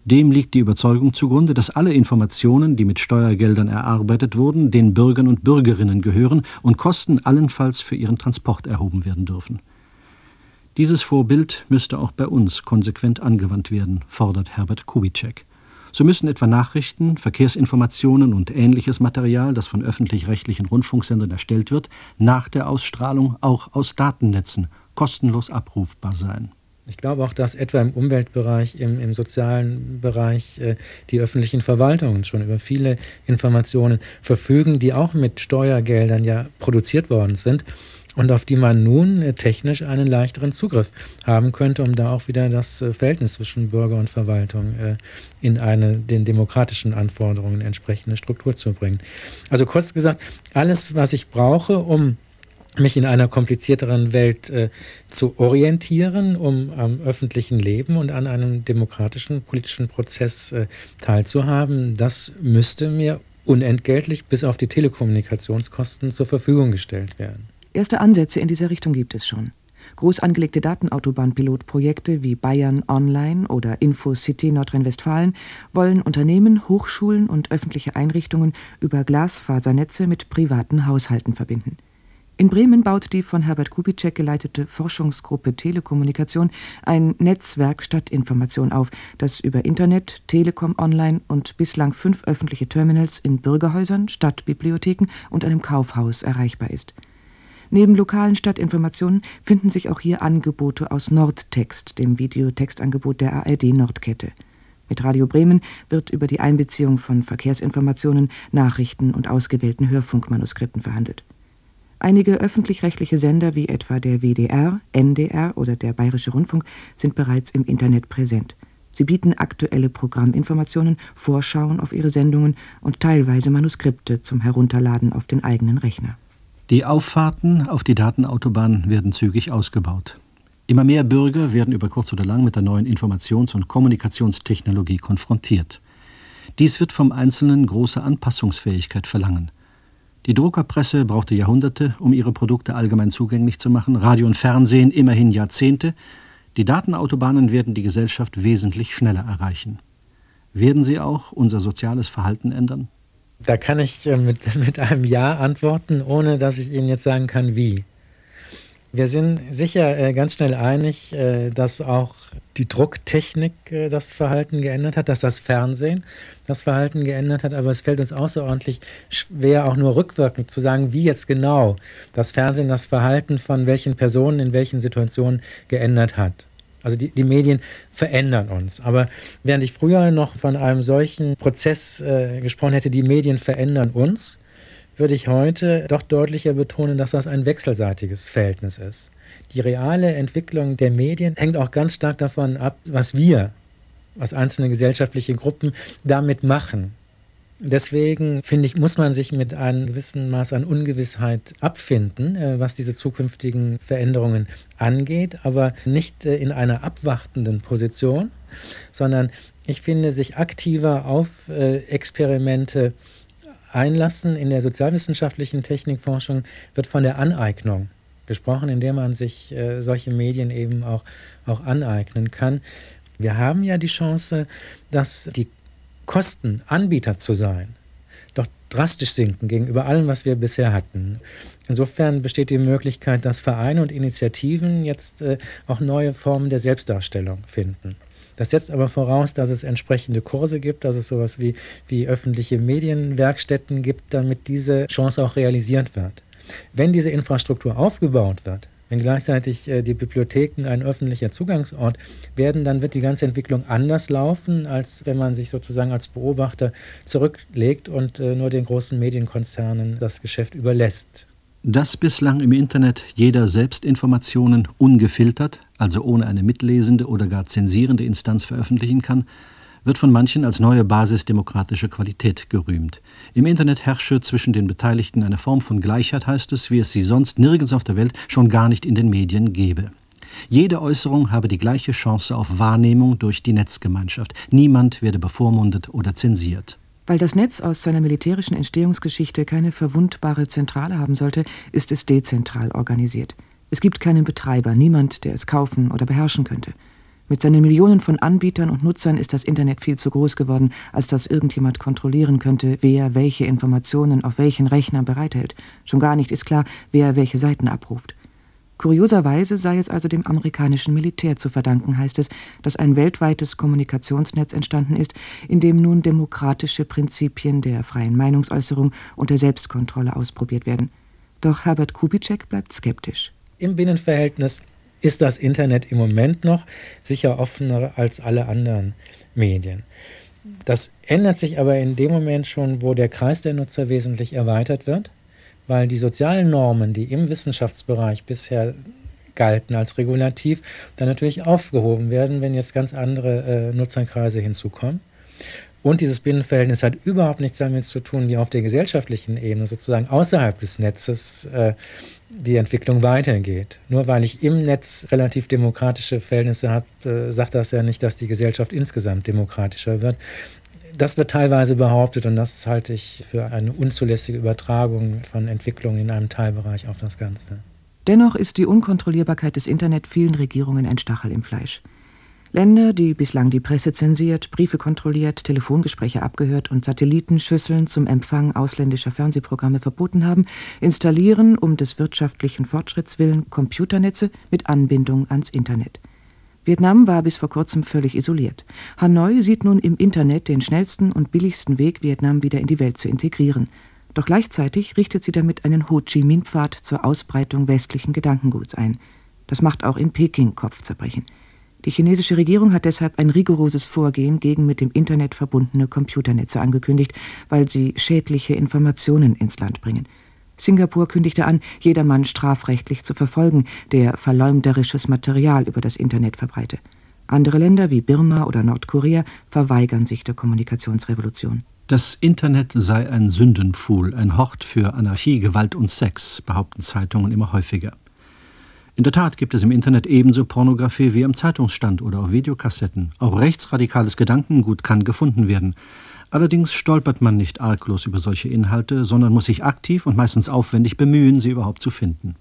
Dem liegt die Überzeugung zugrunde, dass alle Informationen, die mit Steuergeldern erarbeitet wurden, den Bürgern und Bürgerinnen gehören und Kosten allenfalls für ihren Transport erhoben werden dürfen. Dieses Vorbild müsste auch bei uns konsequent angewandt werden, fordert Herbert Kubitschek. So müssen etwa Nachrichten, Verkehrsinformationen und ähnliches Material, das von öffentlich-rechtlichen Rundfunksendern erstellt wird, nach der Ausstrahlung auch aus Datennetzen kostenlos abrufbar sein. Ich glaube auch, dass etwa im Umweltbereich, im sozialen Bereich die öffentlichen Verwaltungen schon über viele Informationen verfügen, die auch mit Steuergeldern ja produziert worden sind und auf die man nun technisch einen leichteren Zugriff haben könnte, um da auch wieder das Verhältnis zwischen Bürger und Verwaltung in eine den demokratischen Anforderungen entsprechende Struktur zu bringen. Also kurz gesagt, alles, was ich brauche, um mich in einer komplizierteren Welt zu orientieren, um am öffentlichen Leben und an einem demokratischen politischen Prozess teilzuhaben, das müsste mir unentgeltlich bis auf die Telekommunikationskosten zur Verfügung gestellt werden. Erste Ansätze in dieser Richtung gibt es schon. Groß angelegte Datenautobahn-Pilotprojekte wie Bayern Online oder InfoCity Nordrhein-Westfalen wollen Unternehmen, Hochschulen und öffentliche Einrichtungen über Glasfasernetze mit privaten Haushalten verbinden. In Bremen baut die von Herbert Kubitschek geleitete Forschungsgruppe Telekommunikation ein Netzwerk Stadtinformation auf, das über Internet, Telekom Online und bislang 5 öffentliche Terminals in Bürgerhäusern, Stadtbibliotheken und einem Kaufhaus erreichbar ist. Neben lokalen Stadtinformationen finden sich auch hier Angebote aus Nordtext, dem Videotextangebot der ARD Nordkette. Mit Radio Bremen wird über die Einbeziehung von Verkehrsinformationen, Nachrichten und ausgewählten Hörfunkmanuskripten verhandelt. Einige öffentlich-rechtliche Sender wie etwa der WDR, NDR oder der Bayerische Rundfunk sind bereits im Internet präsent. Sie bieten aktuelle Programminformationen, Vorschauen auf ihre Sendungen und teilweise Manuskripte zum Herunterladen auf den eigenen Rechner. Die Auffahrten auf die Datenautobahn werden zügig ausgebaut. Immer mehr Bürger werden über kurz oder lang mit der neuen Informations- und Kommunikationstechnologie konfrontiert. Dies wird vom Einzelnen große Anpassungsfähigkeit verlangen. Die Druckerpresse brauchte Jahrhunderte, um ihre Produkte allgemein zugänglich zu machen, Radio und Fernsehen immerhin Jahrzehnte. Die Datenautobahnen werden die Gesellschaft wesentlich schneller erreichen. Werden sie auch unser soziales Verhalten ändern? Da kann ich mit einem Ja antworten, ohne dass ich Ihnen jetzt sagen kann, wie. Wir sind sicher ganz schnell einig, dass auch die Drucktechnik das Verhalten geändert hat, dass das Fernsehen das Verhalten geändert hat, aber es fällt uns außerordentlich schwer, auch nur rückwirkend zu sagen, wie jetzt genau das Fernsehen das Verhalten von welchen Personen in welchen Situationen geändert hat. Also die Medien verändern uns. Aber während ich früher noch von einem solchen Prozess gesprochen hätte, die Medien verändern uns, würde ich heute doch deutlicher betonen, dass das ein wechselseitiges Verhältnis ist. Die reale Entwicklung der Medien hängt auch ganz stark davon ab, was wir als einzelne gesellschaftliche Gruppen damit machen. Deswegen, finde ich, muss man sich mit einem gewissen Maß an Ungewissheit abfinden, was diese zukünftigen Veränderungen angeht, aber nicht in einer abwartenden Position, sondern ich finde, sich aktiver auf Experimente einlassen. In der sozialwissenschaftlichen Technikforschung wird von der Aneignung gesprochen, indem man sich solche Medien eben auch aneignen kann. Wir haben ja die Chance, dass die Kosten, Anbieter zu sein, doch drastisch sinken gegenüber allem, was wir bisher hatten. Insofern besteht die Möglichkeit, dass Vereine und Initiativen jetzt auch neue Formen der Selbstdarstellung finden. Das setzt aber voraus, dass es entsprechende Kurse gibt, dass es sowas wie öffentliche Medienwerkstätten gibt, damit diese Chance auch realisiert wird. Wenn diese Infrastruktur aufgebaut wird, wenn gleichzeitig die Bibliotheken ein öffentlicher Zugangsort werden, dann wird die ganze Entwicklung anders laufen, als wenn man sich sozusagen als Beobachter zurücklegt und nur den großen Medienkonzernen das Geschäft überlässt. Dass bislang im Internet jeder Selbstinformationen ungefiltert, also ohne eine mitlesende oder gar zensierende Instanz veröffentlichen kann, wird von manchen als neue Basis demokratischer Qualität gerühmt. Im Internet herrsche zwischen den Beteiligten eine Form von Gleichheit, heißt es, wie es sie sonst nirgends auf der Welt, schon gar nicht in den Medien gebe. Jede Äußerung habe die gleiche Chance auf Wahrnehmung durch die Netzgemeinschaft. Niemand werde bevormundet oder zensiert. Weil das Netz aus seiner militärischen Entstehungsgeschichte keine verwundbare Zentrale haben sollte, ist es dezentral organisiert. Es gibt keinen Betreiber, niemand, der es kaufen oder beherrschen könnte. Mit seinen Millionen von Anbietern und Nutzern ist das Internet viel zu groß geworden, als dass irgendjemand kontrollieren könnte, wer welche Informationen auf welchen Rechnern bereithält. Schon gar nicht ist klar, wer welche Seiten abruft. Kurioserweise sei es also dem amerikanischen Militär zu verdanken, heißt es, dass ein weltweites Kommunikationsnetz entstanden ist, in dem nun demokratische Prinzipien der freien Meinungsäußerung und der Selbstkontrolle ausprobiert werden. Doch Herbert Kubitschek bleibt skeptisch. Im Binnenverhältnis ist das Internet im Moment noch sicher offener als alle anderen Medien. Das ändert sich aber in dem Moment schon, wo der Kreis der Nutzer wesentlich erweitert wird, weil die sozialen Normen, die im Wissenschaftsbereich bisher galten als regulativ, dann natürlich aufgehoben werden, wenn jetzt ganz andere Nutzerkreise hinzukommen. Und dieses Binnenverhältnis hat überhaupt nichts damit zu tun, wie auf der gesellschaftlichen Ebene, sozusagen außerhalb des Netzes, die Entwicklung weitergeht. Nur weil ich im Netz relativ demokratische Verhältnisse habe, sagt das ja nicht, dass die Gesellschaft insgesamt demokratischer wird. Das wird teilweise behauptet und das halte ich für eine unzulässige Übertragung von Entwicklungen in einem Teilbereich auf das Ganze. Dennoch ist die Unkontrollierbarkeit des Internet vielen Regierungen ein Stachel im Fleisch. Länder, die bislang die Presse zensiert, Briefe kontrolliert, Telefongespräche abgehört und Satellitenschüsseln zum Empfang ausländischer Fernsehprogramme verboten haben, installieren um des wirtschaftlichen Fortschritts willen Computernetze mit Anbindung ans Internet. Vietnam war bis vor kurzem völlig isoliert. Hanoi sieht nun im Internet den schnellsten und billigsten Weg, Vietnam wieder in die Welt zu integrieren. Doch gleichzeitig richtet sie damit einen Ho-Chi-Minh-Pfad zur Ausbreitung westlichen Gedankenguts ein. Das macht auch in Peking Kopfzerbrechen. Die chinesische Regierung hat deshalb ein rigoroses Vorgehen gegen mit dem Internet verbundene Computernetze angekündigt, weil sie schädliche Informationen ins Land bringen. Singapur kündigte an, jedermann strafrechtlich zu verfolgen, der verleumderisches Material über das Internet verbreite. Andere Länder wie Birma oder Nordkorea verweigern sich der Kommunikationsrevolution. Das Internet sei ein Sündenpfuhl, ein Hort für Anarchie, Gewalt und Sex, behaupten Zeitungen immer häufiger. In der Tat gibt es im Internet ebenso Pornografie wie am Zeitungsstand oder auf Videokassetten. Auch rechtsradikales Gedankengut kann gefunden werden. Allerdings stolpert man nicht arglos über solche Inhalte, sondern muss sich aktiv und meistens aufwendig bemühen, sie überhaupt zu finden.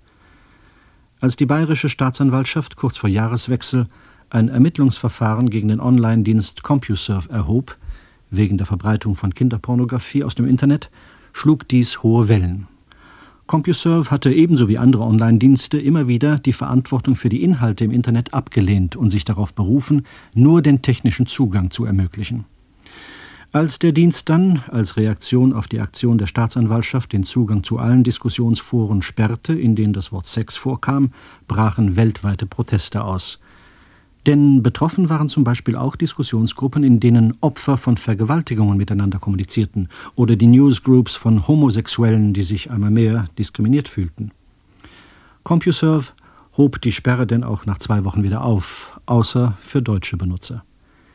Als die bayerische Staatsanwaltschaft kurz vor Jahreswechsel ein Ermittlungsverfahren gegen den Online-Dienst CompuServe erhob, wegen der Verbreitung von Kinderpornografie aus dem Internet, schlug dies hohe Wellen. CompuServe hatte ebenso wie andere Online-Dienste immer wieder die Verantwortung für die Inhalte im Internet abgelehnt und sich darauf berufen, nur den technischen Zugang zu ermöglichen. Als der Dienst dann, als Reaktion auf die Aktion der Staatsanwaltschaft, den Zugang zu allen Diskussionsforen sperrte, in denen das Wort Sex vorkam, brachen weltweite Proteste aus. Denn betroffen waren zum Beispiel auch Diskussionsgruppen, in denen Opfer von Vergewaltigungen miteinander kommunizierten oder die Newsgroups von Homosexuellen, die sich einmal mehr diskriminiert fühlten. CompuServe hob die Sperre denn auch nach 2 Wochen wieder auf, außer für deutsche Benutzer.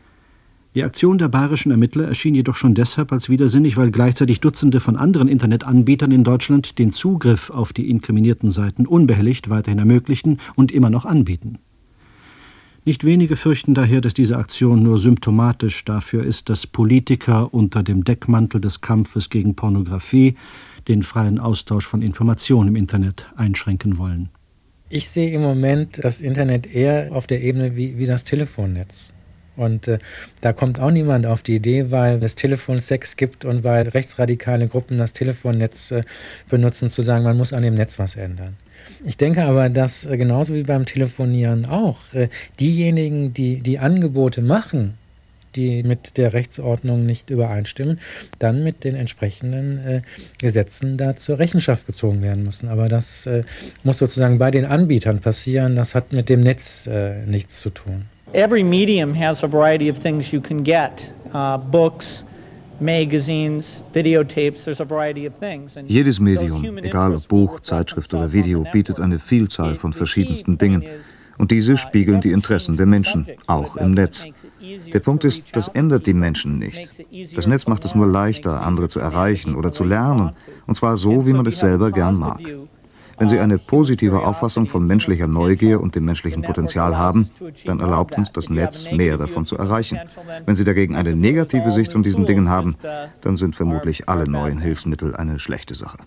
Die Aktion der bayerischen Ermittler erschien jedoch schon deshalb als widersinnig, weil gleichzeitig Dutzende von anderen Internetanbietern in Deutschland den Zugriff auf die inkriminierten Seiten unbehelligt weiterhin ermöglichten und immer noch anbieten. Nicht wenige fürchten daher, dass diese Aktion nur symptomatisch dafür ist, dass Politiker unter dem Deckmantel des Kampfes gegen Pornografie den freien Austausch von Informationen im Internet einschränken wollen. Ich sehe im Moment das Internet eher auf der Ebene wie das Telefonnetz. Und da kommt auch niemand auf die Idee, weil es Telefonsex gibt und weil rechtsradikale Gruppen das Telefonnetz benutzen, zu sagen, man muss an dem Netz was ändern. Ich denke aber, dass genauso wie beim Telefonieren auch diejenigen, die die Angebote machen, die mit der Rechtsordnung nicht übereinstimmen, dann mit den entsprechenden Gesetzen da zur Rechenschaft gezogen werden müssen. Aber das muss sozusagen bei den Anbietern passieren, das hat mit dem Netz nichts zu tun. Every medium has a variety of things you can get, books, magazines, videotapes, there's a variety of things. Jedes Medium, egal ob Buch, Zeitschrift oder Video, bietet eine Vielzahl von verschiedensten Dingen. Und diese spiegeln die Interessen der Menschen, auch im Netz. Der Punkt ist, das ändert die Menschen nicht. Das Netz macht es nur leichter, andere zu erreichen oder zu lernen, und zwar so, wie man es selber gern mag. Wenn Sie eine positive Auffassung von menschlicher Neugier und dem menschlichen Potenzial haben, dann erlaubt uns das Netz, mehr davon zu erreichen. Wenn Sie dagegen eine negative Sicht von diesen Dingen haben, dann sind vermutlich alle neuen Hilfsmittel eine schlechte Sache.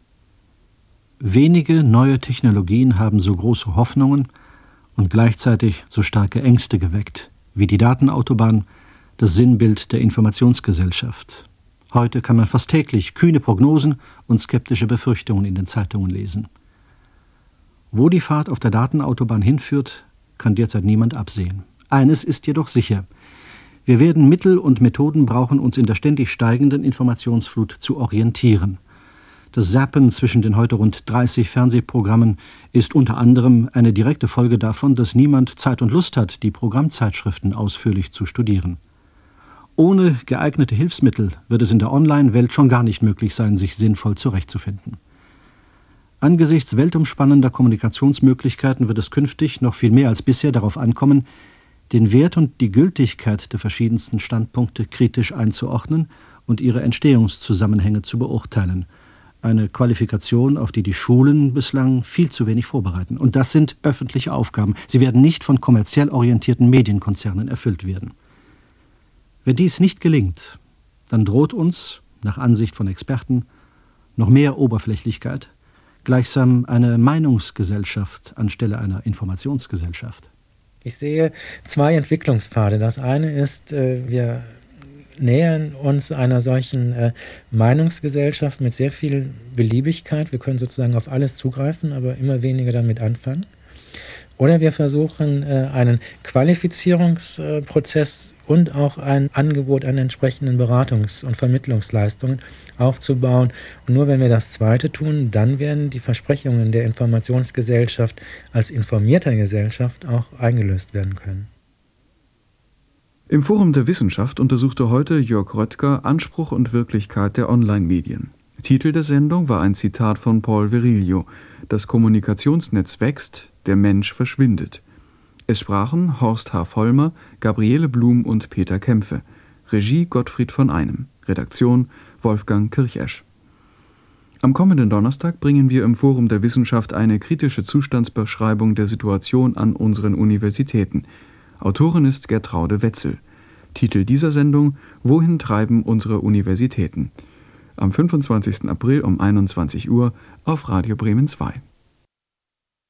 Wenige neue Technologien haben so große Hoffnungen und gleichzeitig so starke Ängste geweckt wie die Datenautobahn, das Sinnbild der Informationsgesellschaft. Heute kann man fast täglich kühne Prognosen und skeptische Befürchtungen in den Zeitungen lesen. Wo die Fahrt auf der Datenautobahn hinführt, kann derzeit niemand absehen. Eines ist jedoch sicher: Wir werden Mittel und Methoden brauchen, uns in der ständig steigenden Informationsflut zu orientieren. Das Zappen zwischen den heute rund 30 Fernsehprogrammen ist unter anderem eine direkte Folge davon, dass niemand Zeit und Lust hat, die Programmzeitschriften ausführlich zu studieren. Ohne geeignete Hilfsmittel wird es in der Online-Welt schon gar nicht möglich sein, sich sinnvoll zurechtzufinden. Angesichts weltumspannender Kommunikationsmöglichkeiten wird es künftig noch viel mehr als bisher darauf ankommen, den Wert und die Gültigkeit der verschiedensten Standpunkte kritisch einzuordnen und ihre Entstehungszusammenhänge zu beurteilen. Eine Qualifikation, auf die die Schulen bislang viel zu wenig vorbereiten. Und das sind öffentliche Aufgaben. Sie werden nicht von kommerziell orientierten Medienkonzernen erfüllt werden. Wenn dies nicht gelingt, dann droht uns, nach Ansicht von Experten, noch mehr Oberflächlichkeit, gleichsam eine Meinungsgesellschaft anstelle einer Informationsgesellschaft. Ich sehe zwei Entwicklungspfade. Das eine ist, wir nähern uns einer solchen Meinungsgesellschaft mit sehr viel Beliebigkeit. Wir können sozusagen auf alles zugreifen, aber immer weniger damit anfangen. Oder wir versuchen, einen Qualifizierungsprozess und auch ein Angebot an entsprechenden Beratungs- und Vermittlungsleistungen aufzubauen. Und nur wenn wir das Zweite tun, dann werden die Versprechungen der Informationsgesellschaft als informierter Gesellschaft auch eingelöst werden können. Im Forum der Wissenschaft untersuchte heute Jörg Röttger Anspruch und Wirklichkeit der Online-Medien. Titel der Sendung war ein Zitat von Paul Virilio: Das Kommunikationsnetz wächst, der Mensch verschwindet. Es sprachen Horst H. Vollmer, Gabriele Blum und Peter Kämpfe. Regie Gottfried von Einem. Redaktion Wolfgang Kirchesch. Am kommenden Donnerstag bringen wir im Forum der Wissenschaft eine kritische Zustandsbeschreibung der Situation an unseren Universitäten. Autorin ist Gertraude Wetzel. Titel dieser Sendung: Wohin treiben unsere Universitäten? Am 25. April um 21 Uhr auf Radio Bremen 2.